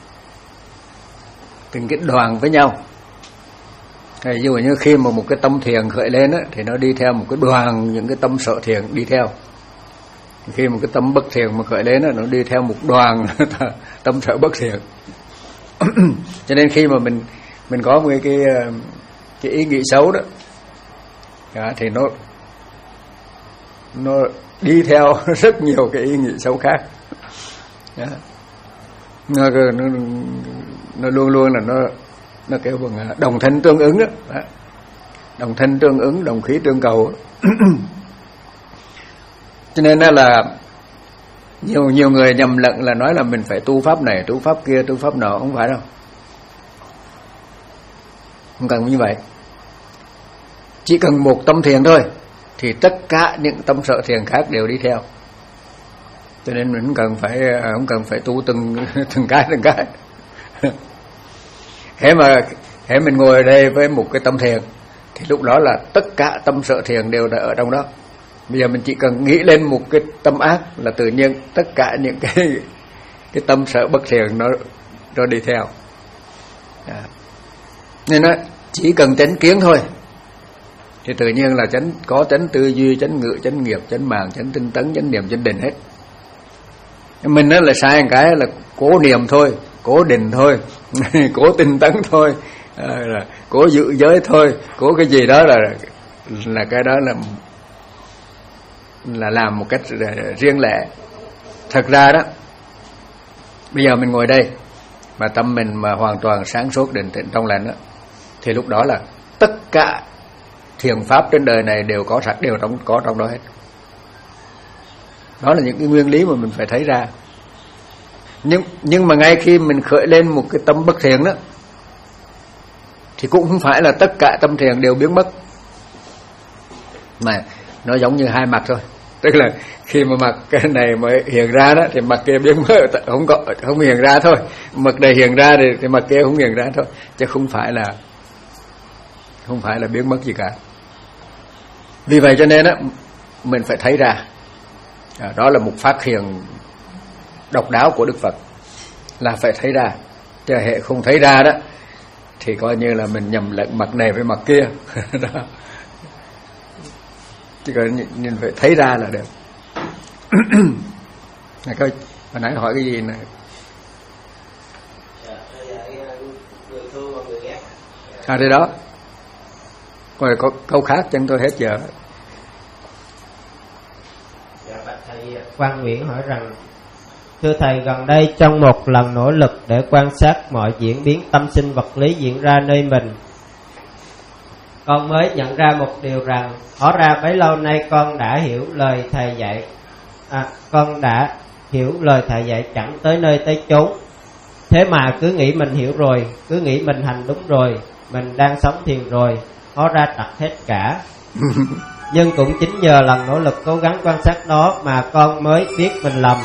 từng cái đoàn với nhau. Ví dụ như khi mà một cái tâm thiền khởi lên á, thì nó đi theo một cái đoàn những cái tâm sở thiền đi theo. Khi một cái tâm bất thiền mà khởi lên á, nó đi theo một đoàn tâm sở bất thiền. Cho nên khi mà mình mình có một cái cái, cái ý nghĩ xấu đó, đó thì nó nó đi theo rất nhiều cái ý nghĩ xấu khác. Đó. Nó, nó nó luôn luôn là nó nó kêu bằng đồng thanh tương ứng đó. Đó. Đồng thanh tương ứng, đồng khí tương cầu. Cho nên là nhiều nhiều người nhầm lẫn là nói là mình phải tu pháp này, tu pháp kia, tu pháp nọ, không phải đâu. Không cần như vậy. Chỉ cần một tâm thiền thôi thì tất cả những tâm sở thiền khác đều đi theo. Cho nên mình không cần phải không cần phải tu từng từng cái từng cái. Thế mà thế mình ngồi ở đây với một cái tâm thiền thì lúc đó là tất cả tâm sở thiền đều đã ở trong đó. Bây giờ mình chỉ cần nghĩ lên một cái tâm ác là tự nhiên tất cả những cái cái tâm sở bất thiền nó nó đi theo. À. Nên nó chỉ cần chánh kiến thôi thì tự nhiên là chánh có chánh tư duy, chánh ngữ, chánh nghiệp, chánh mạng, chánh tinh tấn, chánh niệm, chánh định hết. Mình nó là sai một cái là cố niệm thôi, cố định thôi, cố tinh tấn thôi, à, là cố giữ giới thôi, cố cái gì đó là là cái đó là là làm một cách riêng lẻ. Thật ra đó, bây giờ mình ngồi đây mà tâm mình mà hoàn toàn sáng suốt, định tĩnh, trong lành đó, thì lúc đó là tất cả thiền pháp trên đời này đều có sẵn, đều trong có trong đó hết. Đó là những cái nguyên lý mà mình phải thấy ra. Nhưng nhưng mà ngay khi mình khởi lên một cái tâm bất thiền đó thì cũng không phải là tất cả tâm thiền đều biến mất, mà nó giống như hai mặt thôi. Tức là khi mà mặt cái này mới hiện ra đó thì mặt kia biến mất, không có không hiện ra thôi. Mặt này hiện ra thì, thì mặt kia không hiện ra thôi, chứ không phải là không phải là biến mất gì cả. Vì vậy cho nên á mình phải thấy ra. À, đó là một phát hiện độc đáo của Đức Phật, là phải thấy ra. Chứ hệ không thấy ra đó thì coi như là mình nhầm lẫn mặt này với mặt kia. Đó. Chỉ cần nhìn phải thấy ra là được. Này coi, hồi nãy hỏi cái gì này? À đây đó. Rồi có câu khác chẳng tôi hết giờ. Dạ, bạch thầy Quang Nguyễn hỏi rằng: thưa thầy, gần đây trong một lần nỗ lực để quan sát mọi diễn biến tâm sinh vật lý diễn ra nơi mình, con mới nhận ra một điều rằng hóa ra bấy lâu nay con đã hiểu lời thầy dạy, à, con đã hiểu lời thầy dạy chẳng tới nơi tới chốn. Thế mà cứ nghĩ mình hiểu rồi, cứ nghĩ mình hành đúng rồi, mình đang sống thiền rồi, hóa ra trật hết cả. Nhưng cũng chính nhờ lần nỗ lực cố gắng quan sát đó mà con mới biết mình lầm.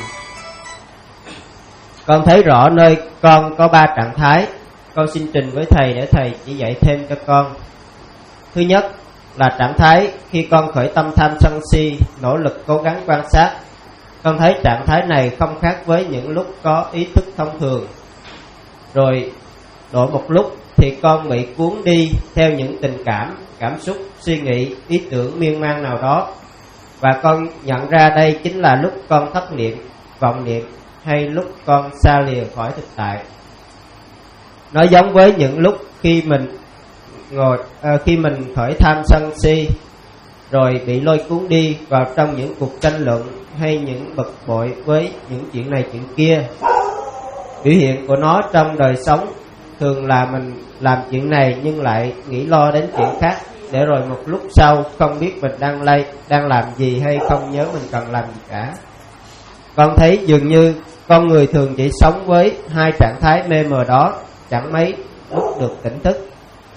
Con thấy rõ nơi con có ba trạng thái. Con xin trình với thầy để thầy chỉ dạy thêm cho con. Thứ nhất là trạng thái khi con khởi tâm tham sân si, nỗ lực cố gắng quan sát. Con thấy trạng thái này không khác với những lúc có ý thức thông thường. Rồi đổi một lúc thì con bị cuốn đi theo những tình cảm, cảm xúc, suy nghĩ, ý tưởng miên man nào đó. Và con nhận ra đây chính là lúc con thất niệm, vọng niệm, hay lúc con xa lìa khỏi thực tại. Nó giống với những lúc khi mình ngồi à, khi mình khởi tham sân si, rồi bị lôi cuốn đi vào trong những cuộc tranh luận hay những bực bội với những chuyện này chuyện kia. Biểu hiện của nó trong đời sống thường là mình làm chuyện này nhưng lại nghĩ lo đến chuyện khác, để rồi một lúc sau không biết mình đang lay, đang làm gì hay không nhớ mình cần làm gì cả. Con thấy dường như con người thường chỉ sống với hai trạng thái mê mờ đó, chẳng mấy lúc được tỉnh thức.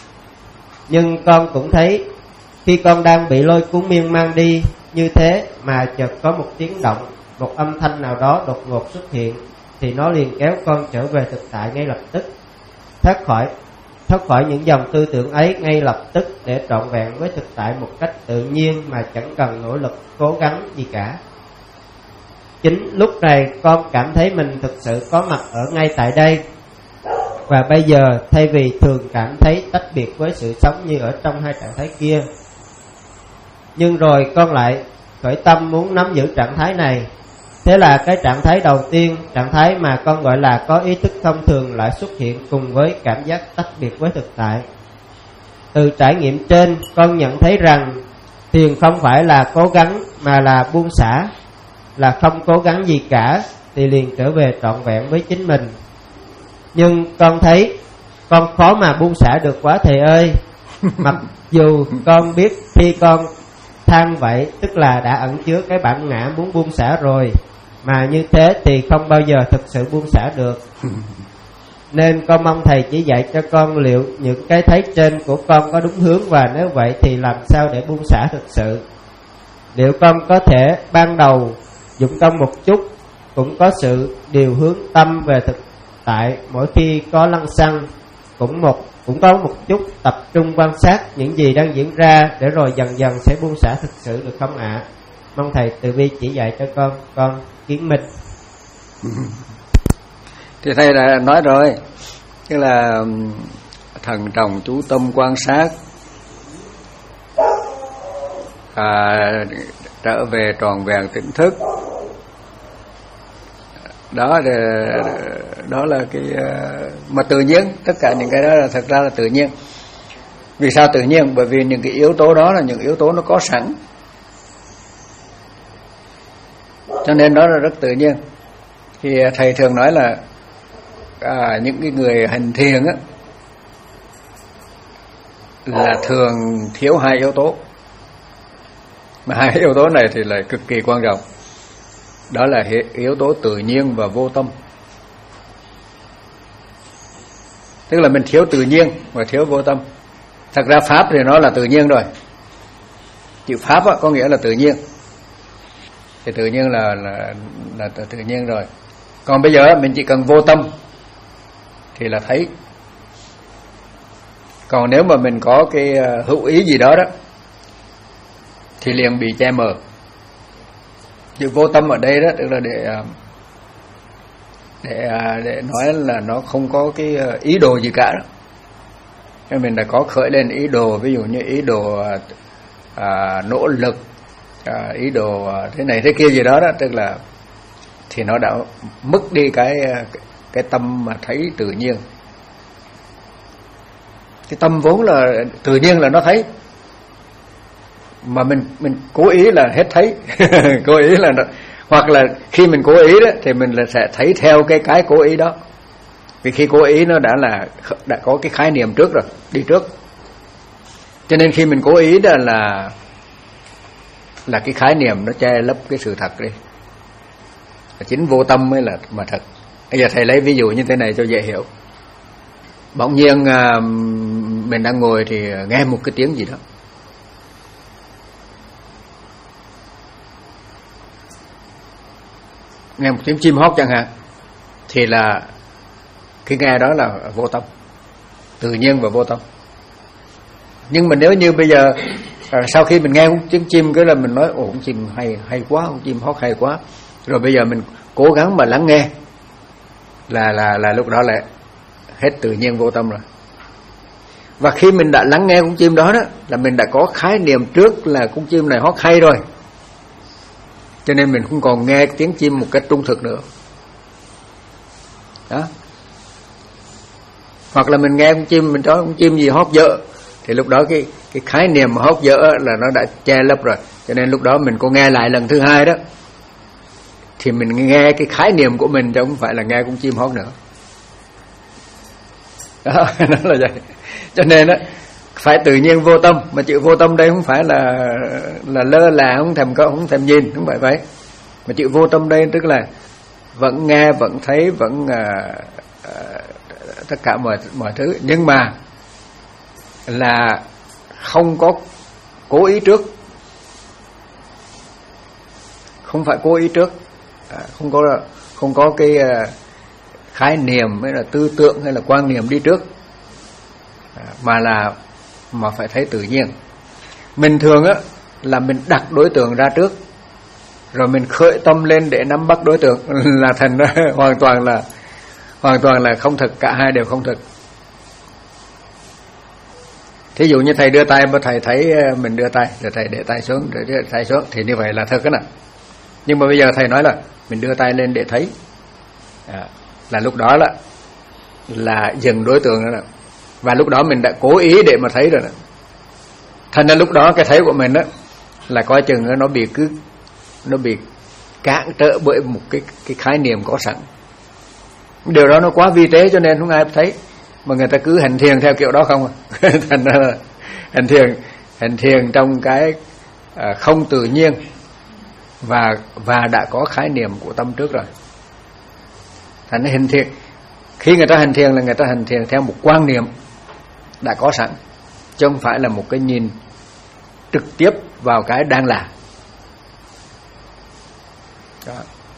Nhưng con cũng thấy khi con đang bị lôi cuốn miên man đi như thế mà chợt có một tiếng động, một âm thanh nào đó đột ngột xuất hiện, thì nó liền kéo con trở về thực tại ngay lập tức, thoát khỏi thoát khỏi những dòng tư tưởng ấy ngay lập tức, để trọn vẹn với thực tại một cách tự nhiên mà chẳng cần nỗ lực cố gắng gì cả. Chính lúc này con cảm thấy mình thực sự có mặt ở ngay tại đây. Và bây giờ thay vì thường cảm thấy tách biệt với sự sống như ở trong hai trạng thái kia, nhưng rồi con lại khởi tâm muốn nắm giữ trạng thái này. Thế là cái trạng thái đầu tiên, trạng thái mà con gọi là có ý thức thông thường, lại xuất hiện cùng với cảm giác tách biệt với thực tại. Từ trải nghiệm trên, con nhận thấy rằng thiền không phải là cố gắng mà là buông xả, là không cố gắng gì cả thì liền trở về trọn vẹn với chính mình. Nhưng con thấy con khó mà buông xả được quá thầy ơi. Mặc dù con biết khi con than vậy tức là đã ẩn chứa cái bản ngã muốn buông xả rồi, mà như thế thì không bao giờ thực sự buông xả được. Nên con mong thầy chỉ dạy cho con liệu những cái thấy trên của con có đúng hướng, và nếu vậy thì làm sao để buông xả thực sự. Liệu con có thể ban đầu dụng công một chút, cũng có sự điều hướng tâm về thực tại mỗi khi có lăng xăng, cũng một cũng có một chút tập trung quan sát những gì đang diễn ra, để rồi dần dần sẽ buông xả thực sự, được không ạ? À? Mong thầy từ bi chỉ dạy cho con, con Kiến Minh. Thì thầy đã nói rồi, tức là thần trọng chú tâm quan sát, à, trở về tròn vẹn tỉnh thức. Đó là, đó là cái mà tự nhiên, tất cả những cái đó là thật ra là tự nhiên. Vì sao tự nhiên? Bởi vì những cái yếu tố đó là những yếu tố nó có sẵn, cho nên đó là rất tự nhiên. Thì thầy thường nói là à, những cái người hành thiền á là thường thiếu hai yếu tố, mà hai yếu tố này thì lại cực kỳ quan trọng. Đó là yếu tố tự nhiên và vô tâm. Tức là mình thiếu tự nhiên và thiếu vô tâm. Thật ra pháp thì nó là tự nhiên rồi. Chữ pháp á, có nghĩa là tự nhiên. Thì tự nhiên là, là, là tự nhiên rồi. Còn bây giờ mình chỉ cần vô tâm thì là thấy. Còn nếu mà mình có cái hữu ý gì đó đó thì liền bị che mờ. Chữ vô tâm ở đây đó tức là để để để nói là nó không có cái ý đồ gì cả đó. Nên mình đã có khởi lên ý đồ, ví dụ như ý đồ à, nỗ lực, à, ý đồ thế này thế kia gì đó đó, tức là thì nó đã mất đi cái cái tâm mà thấy tự nhiên. Cái tâm vốn là tự nhiên là nó thấy, mà mình mình cố ý là hết thấy. Cố ý là nó, hoặc là khi mình cố ý đó thì mình là sẽ thấy theo cái cái cố ý đó. Vì khi cố ý nó đã là đã có cái khái niệm trước rồi, đi trước. Cho nên khi mình cố ý đó là là cái khái niệm nó che lấp cái sự thật đi. Chính vô tâm mới là mà thật. Bây giờ thầy lấy ví dụ như thế này cho dễ hiểu. Bỗng nhiên mình đang ngồi thì nghe một cái tiếng gì đó, nghe một tiếng chim hót chẳng hạn, thì là cái nghe đó là vô tâm, tự nhiên và vô tâm. Nhưng mà nếu như bây giờ Rồi sau khi mình nghe tiếng chim cái là mình nói ồ, con chim hay hay quá, con chim hót hay quá. Rồi bây giờ mình cố gắng mà lắng nghe là là là lúc đó lại hết tự nhiên vô tâm rồi. Và khi mình đã lắng nghe con chim đó đó là mình đã có khái niệm trước là con chim này hót hay rồi, cho nên mình không còn nghe tiếng chim một cách trung thực nữa đó. Hoặc là mình nghe con chim, mình cho con chim gì hót dở thì lúc đó cái cái khái niệm mà hót dở là nó đã che lấp rồi, cho nên lúc đó mình có nghe lại lần thứ hai đó thì mình nghe cái khái niệm của mình chứ không phải là nghe con chim hót nữa đó. Nó là vậy. Cho nên á phải tự nhiên vô tâm, mà chữ vô tâm đây không phải là là lơ là không thèm có không thèm nhìn, không phải vậy. Mà chữ vô tâm đây tức là vẫn nghe, vẫn thấy, vẫn à, à, tất cả mọi mọi thứ, nhưng mà là không có cố ý trước, không phải cố ý trước, à, không có không có cái à, khái niệm hay là tư tưởng hay là quan niệm đi trước, à, mà là mà phải thấy tự nhiên. Mình thường á là mình đặt đối tượng ra trước, rồi mình khởi tâm lên để nắm bắt đối tượng là thành ra hoàn toàn là hoàn toàn là không thực, cả hai đều không thực. Thí dụ như thầy đưa tay mà thầy thấy mình đưa tay, rồi thầy để tay xuống, rồi đưa tay xuống thì như vậy là thực đó nè. Nhưng mà bây giờ thầy nói là mình đưa tay lên để thấy, à, là lúc đó là là dừng đối tượng đó nè. Và lúc đó mình đã cố ý để mà thấy rồi nè. Thành ra lúc đó cái thấy của mình đó là coi chừng nó bị cứ nó bị cản trở bởi một cái cái khái niệm có sẵn. Điều đó nó quá vi tế cho nên không ai thấy, mà người ta cứ hành thiền theo kiểu đó không à. Thành ra là hành thiền hành thiền trong cái à, không tự nhiên và và đã có khái niệm của tâm trước rồi. Thành ra hành thiền, khi người ta hành thiền là người ta hành thiền theo một quan niệm đã có sẵn, chứ không phải là một cái nhìn trực tiếp vào cái đang là. Đó.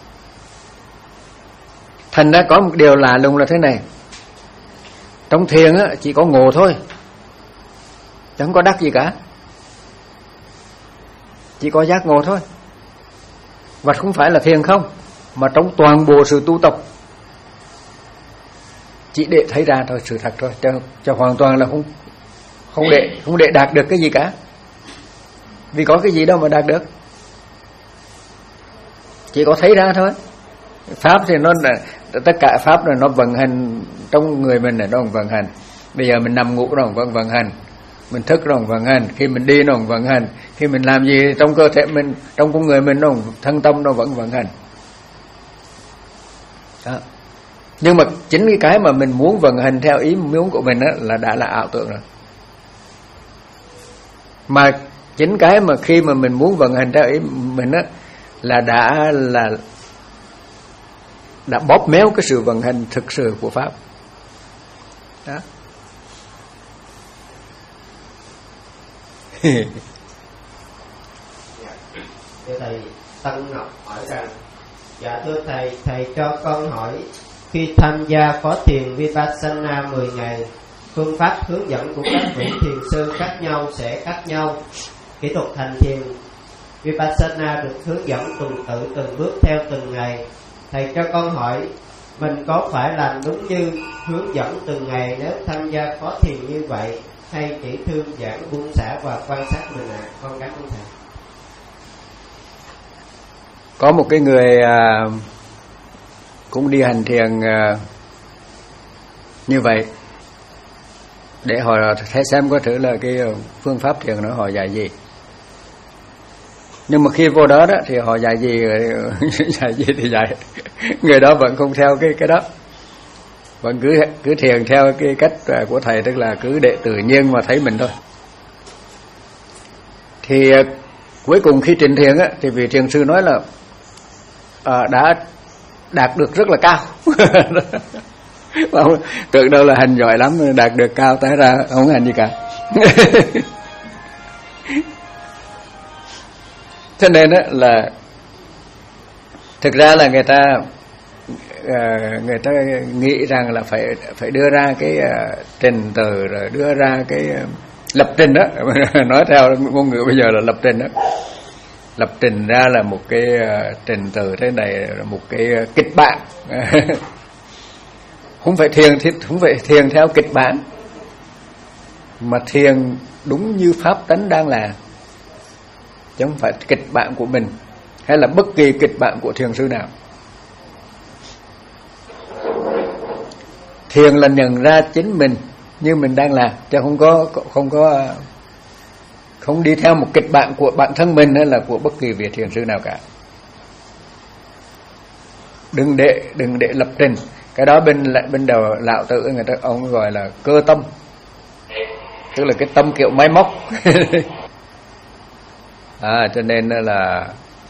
Thành ra có một điều lạ lùng là thế này, trong thiền á chỉ có ngộ thôi, chẳng có đắc gì cả, chỉ có giác ngộ thôi. Và không phải là thiền không, mà trong toàn bộ sự tu tập chỉ để thấy ra thôi, sự thật thôi, cho, cho hoàn toàn là không không để không để đạt được cái gì cả, vì có cái gì đâu mà đạt được, chỉ có thấy ra thôi. Pháp thì nó là tất cả pháp là nó vận hành trong người mình, là nó vận hành. Bây giờ mình nằm ngủ nó vẫn vận hành, mình thức nó vận hành, khi mình đi nó vận hành, khi mình làm gì trong cơ thể mình, trong con người mình nó thân tâm nó vẫn vận hành đó. Nhưng mà chính cái cái mà mình muốn vận hành theo ý muốn của mình đó, là đã là ảo tưởng rồi. Mà chính cái mà khi mà mình muốn vận hành theo ý mình đó, là đã là đã bóp méo cái sự vận hành thực sự của pháp đó. Thưa thầy, Tân Ngọc hỏi rằng: dạ thưa thầy, thầy cho con hỏi, khi tham gia khóa thiền Vipassana mười ngày, phương pháp hướng dẫn của các vị thiền sư khác nhau sẽ khác nhau. Kỹ thuật hành thiền Vipassana được hướng dẫn tuần tự từng bước theo từng ngày. Thầy cho con hỏi, mình có phải làm đúng như hướng dẫn từng ngày nếu tham gia khóa thiền như vậy, hay chỉ thư giãn buông xả và quan sát mình ạ? À? Con cảm ơn thầy. Có một cái người à, cũng đi hành thiền à, như vậy, để họ thấy xem có thử là cái phương pháp thiền nó họ dạy gì. Nhưng mà khi vô đó đó thì họ dạy gì dạy gì thì dạy, người đó vẫn không theo cái cái đó, vẫn cứ cứ thiền theo cái cách của thầy, tức là cứ để tự nhiên mà thấy mình thôi. Thì cuối cùng khi trình thiền á, thì vị thiền sư nói là à, đã đạt được rất là cao. Tưởng đâu là hành giỏi lắm, đạt được cao, tới ra không hành gì cả. Cho nên á là thực ra là người ta người ta nghĩ rằng là phải phải đưa ra cái trình tự, rồi đưa ra cái lập trình đó. Nói theo ngôn ngữ bây giờ là lập trình đó. Lập trình ra là một cái uh, trình tự thế này, là một cái uh, kịch bản. Không phải thiền không phải thiền theo kịch bản, mà thiền đúng như pháp tánh đang là, chứ không phải kịch bản của mình hay là bất kỳ kịch bản của thiền sư nào. Thiền là nhận ra chính mình như mình đang là, chứ không có không có không đi theo một kịch bản của bản thân mình hay là của bất kỳ vị thiền sư nào cả. Đừng để đừng để lập trình. Cái đó bên bên đầu lão tử người ta ông gọi là cơ tâm, tức là cái tâm kiểu máy móc. À, cho nên là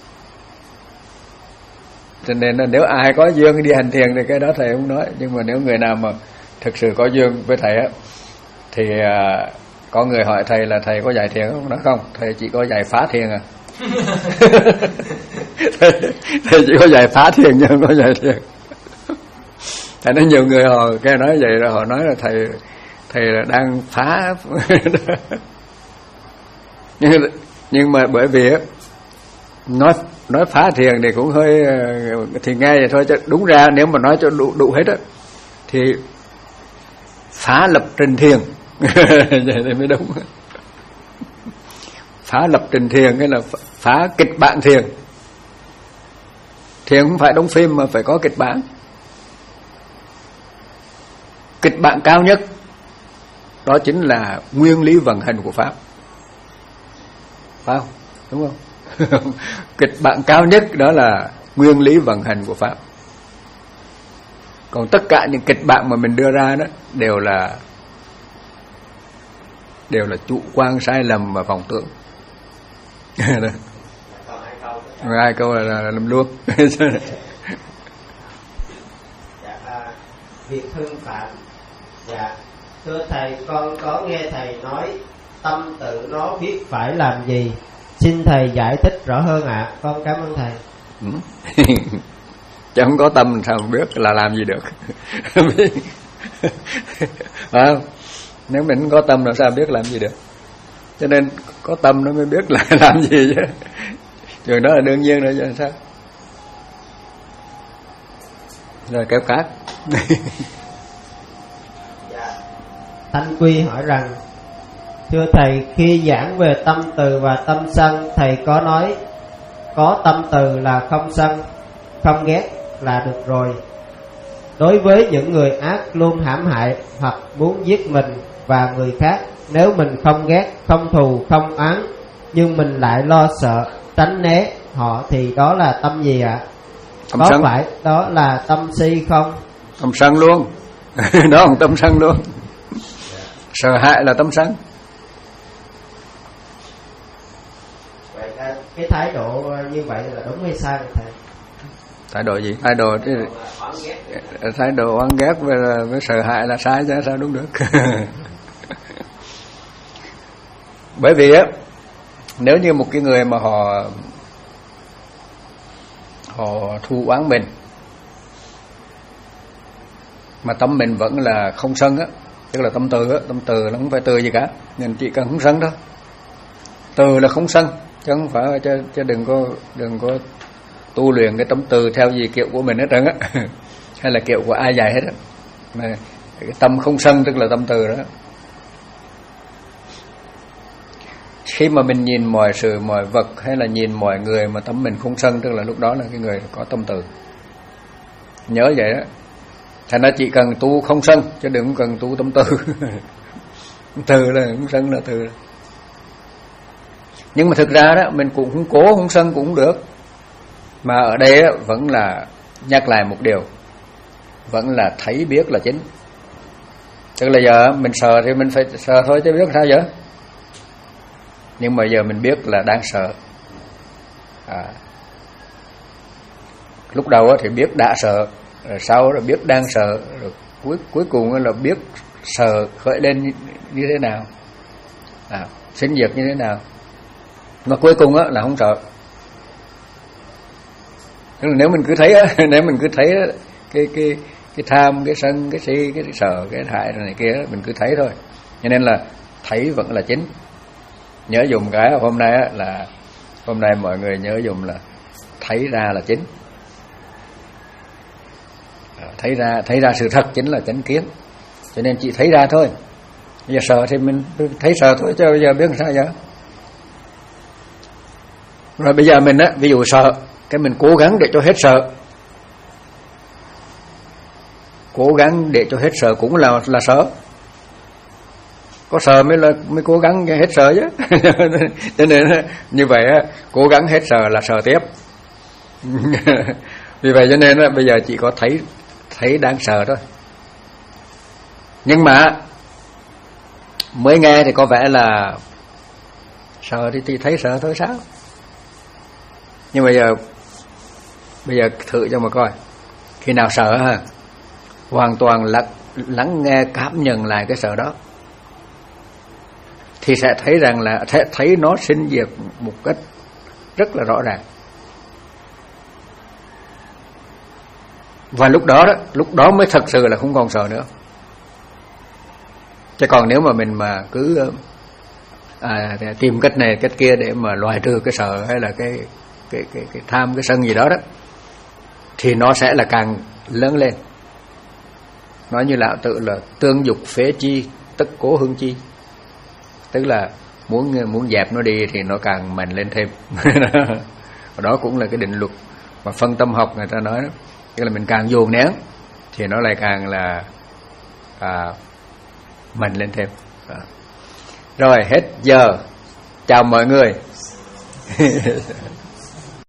cho nên là nếu ai có duyên đi hành thiền thì cái đó thầy không nói, nhưng mà nếu người nào mà thực sự có duyên với thầy á thì à, có người hỏi thầy là thầy có dạy thiền không? Nói không, thầy chỉ có dạy phá thiền à. thầy, thầy chỉ có dạy phá thiền chứ không có dạy thiền. Thầy nói nhiều người họ cái nói vậy là họ nói là thầy thầy là đang phá. nhưng nhưng mà bởi vì á nói nói phá thiền thì cũng hơi thì nghe vậy thôi, chứ đúng ra nếu mà nói cho đủ đủ hết á thì phá lập trình thiền. Vậy thì mới đúng. Phá lập trình thiền cái là phá kịch bản thiền. Thiền không phải đóng phim mà phải có kịch bản. Kịch bản cao nhất đó chính là nguyên lý vận hành của pháp, phải không? Đúng không? Kịch bản cao nhất đó là nguyên lý vận hành của pháp. Còn tất cả những kịch bản mà mình đưa ra đó đều là đều là chủ quan, sai lầm và vọng tưởng. Hai câu là, là, là làm luôn. Dạ, à, việc thương phạm. Dạ, thưa thầy, con có nghe thầy nói tâm tự nó biết phải làm gì, xin thầy giải thích rõ hơn ạ. À. Con cảm ơn thầy. Ừ. Chứ không có tâm sao mà biết là làm gì được. Phải không? Nếu mình không có tâm làm sao biết làm gì được. Cho nên có tâm nó mới biết là làm gì chứ. Chuyện đó là đương nhiên rồi chứ sao. Rồi kéo cát. Dạ. Thanh Quy hỏi rằng, thưa thầy, khi giảng về tâm từ và tâm sân, thầy có nói có tâm từ là không sân, không ghét là được rồi. Đối với những người ác luôn hãm hại hoặc muốn giết mình và người khác, nếu mình không ghét, không thù, không oán, nhưng mình lại lo sợ, tránh né họ, thì đó là tâm gì ạ? Tâm có sân. Phải đó là tâm si không? Tâm sân luôn. Đó là tâm sân luôn. Sợ hãi là tâm sân. Vậy cái thái độ như vậy là đúng hay sai thầy? Thái độ gì? Thái độ chứ, thái độ oán ghét với, với sợ hãi là sai chứ sao đúng được. Bởi vì á, nếu như một cái người mà họ họ thù oán mình mà tâm mình vẫn là không sân á, tức là tâm từ á, tâm từ nó không phải từ gì cả, nên chỉ cần không sân thôi. Từ là không sân, chứ không phải chứ, chứ đừng có đừng có tu luyện cái tâm từ theo gì kiểu của mình hết trơn á, hay là kiểu của ai dạy hết á. Mà cái tâm không sân tức là tâm từ đó. Khi mà mình nhìn mọi sự, mọi vật hay là nhìn mọi người mà tâm mình không sân, tức là lúc đó là cái người có tâm từ. Nhớ vậy đó. Thành ra chỉ cần tu không sân, chứ đừng cần tu tâm từ. Từ là không sân là từ. Nhưng mà thực ra đó, mình cũng không cố không sân cũng không được. Mà ở đây đó, vẫn là nhắc lại một điều, vẫn là thấy biết là chính. Tức là giờ mình sợ thì mình phải sợ thôi chứ biết sao vậy. Nhưng mà giờ mình biết là đang sợ. À. Lúc đầu thì biết đã sợ, rồi sau rồi biết đang sợ, rồi cuối cuối cùng là biết sợ khởi lên như, như thế nào, à, sinh diệt như thế nào, mà cuối cùng là không sợ. Tức là nếu mình cứ thấy nếu mình cứ thấy cái cái cái tham, cái sân, cái si, cái sợ, cái hại này kia, mình cứ thấy thôi. Cho nên là thấy vẫn là chính. Nhớ dùng cái hôm nay á, là hôm nay mọi người nhớ dùng là thấy ra là chính. Thấy ra thấy ra sự thật chính là chánh kiến. Cho nên chị thấy ra thôi. Bây giờ sợ thì mình thấy sợ thôi, chứ bây giờ biết làm sao giờ. Rồi bây giờ mình á, ví dụ sợ, cái mình cố gắng để cho hết sợ. Cố gắng để cho hết sợ cũng là là sợ. Có sợ mới là mới cố gắng hết sợ chứ. Cho nên như vậy á, cố gắng hết sợ là sợ tiếp. Vì vậy cho nên á, bây giờ chỉ có thấy thấy đang sợ thôi. Nhưng mà mới nghe thì có vẻ là sợ thì, thì thấy sợ thôi sao. Nhưng bây giờ bây giờ thử cho mà coi, khi nào sợ ha, hoàn toàn lắng, lắng nghe cảm nhận lại cái sợ đó, thì sẽ thấy rằng là thấy, thấy nó sinh diệt một cách rất là rõ ràng. Và lúc đó đó, lúc đó mới thật sự là không còn sợ nữa. Chứ còn nếu mà mình mà cứ à, tìm cách này cách kia để mà loại trừ cái sợ hay là cái cái cái cái tham cái sân gì đó đó, thì nó sẽ là càng lớn lên. Nói như Lão Tử là tương dục phế chi tất cố hưng chi, tức là muốn muốn dẹp nó đi thì nó càng mạnh lên thêm. Đó cũng là cái định luật mà phân tâm học người ta nói đó, tức là mình càng dồn nén thì nó lại càng là à, mạnh lên thêm. À. Rồi hết giờ, chào mọi người.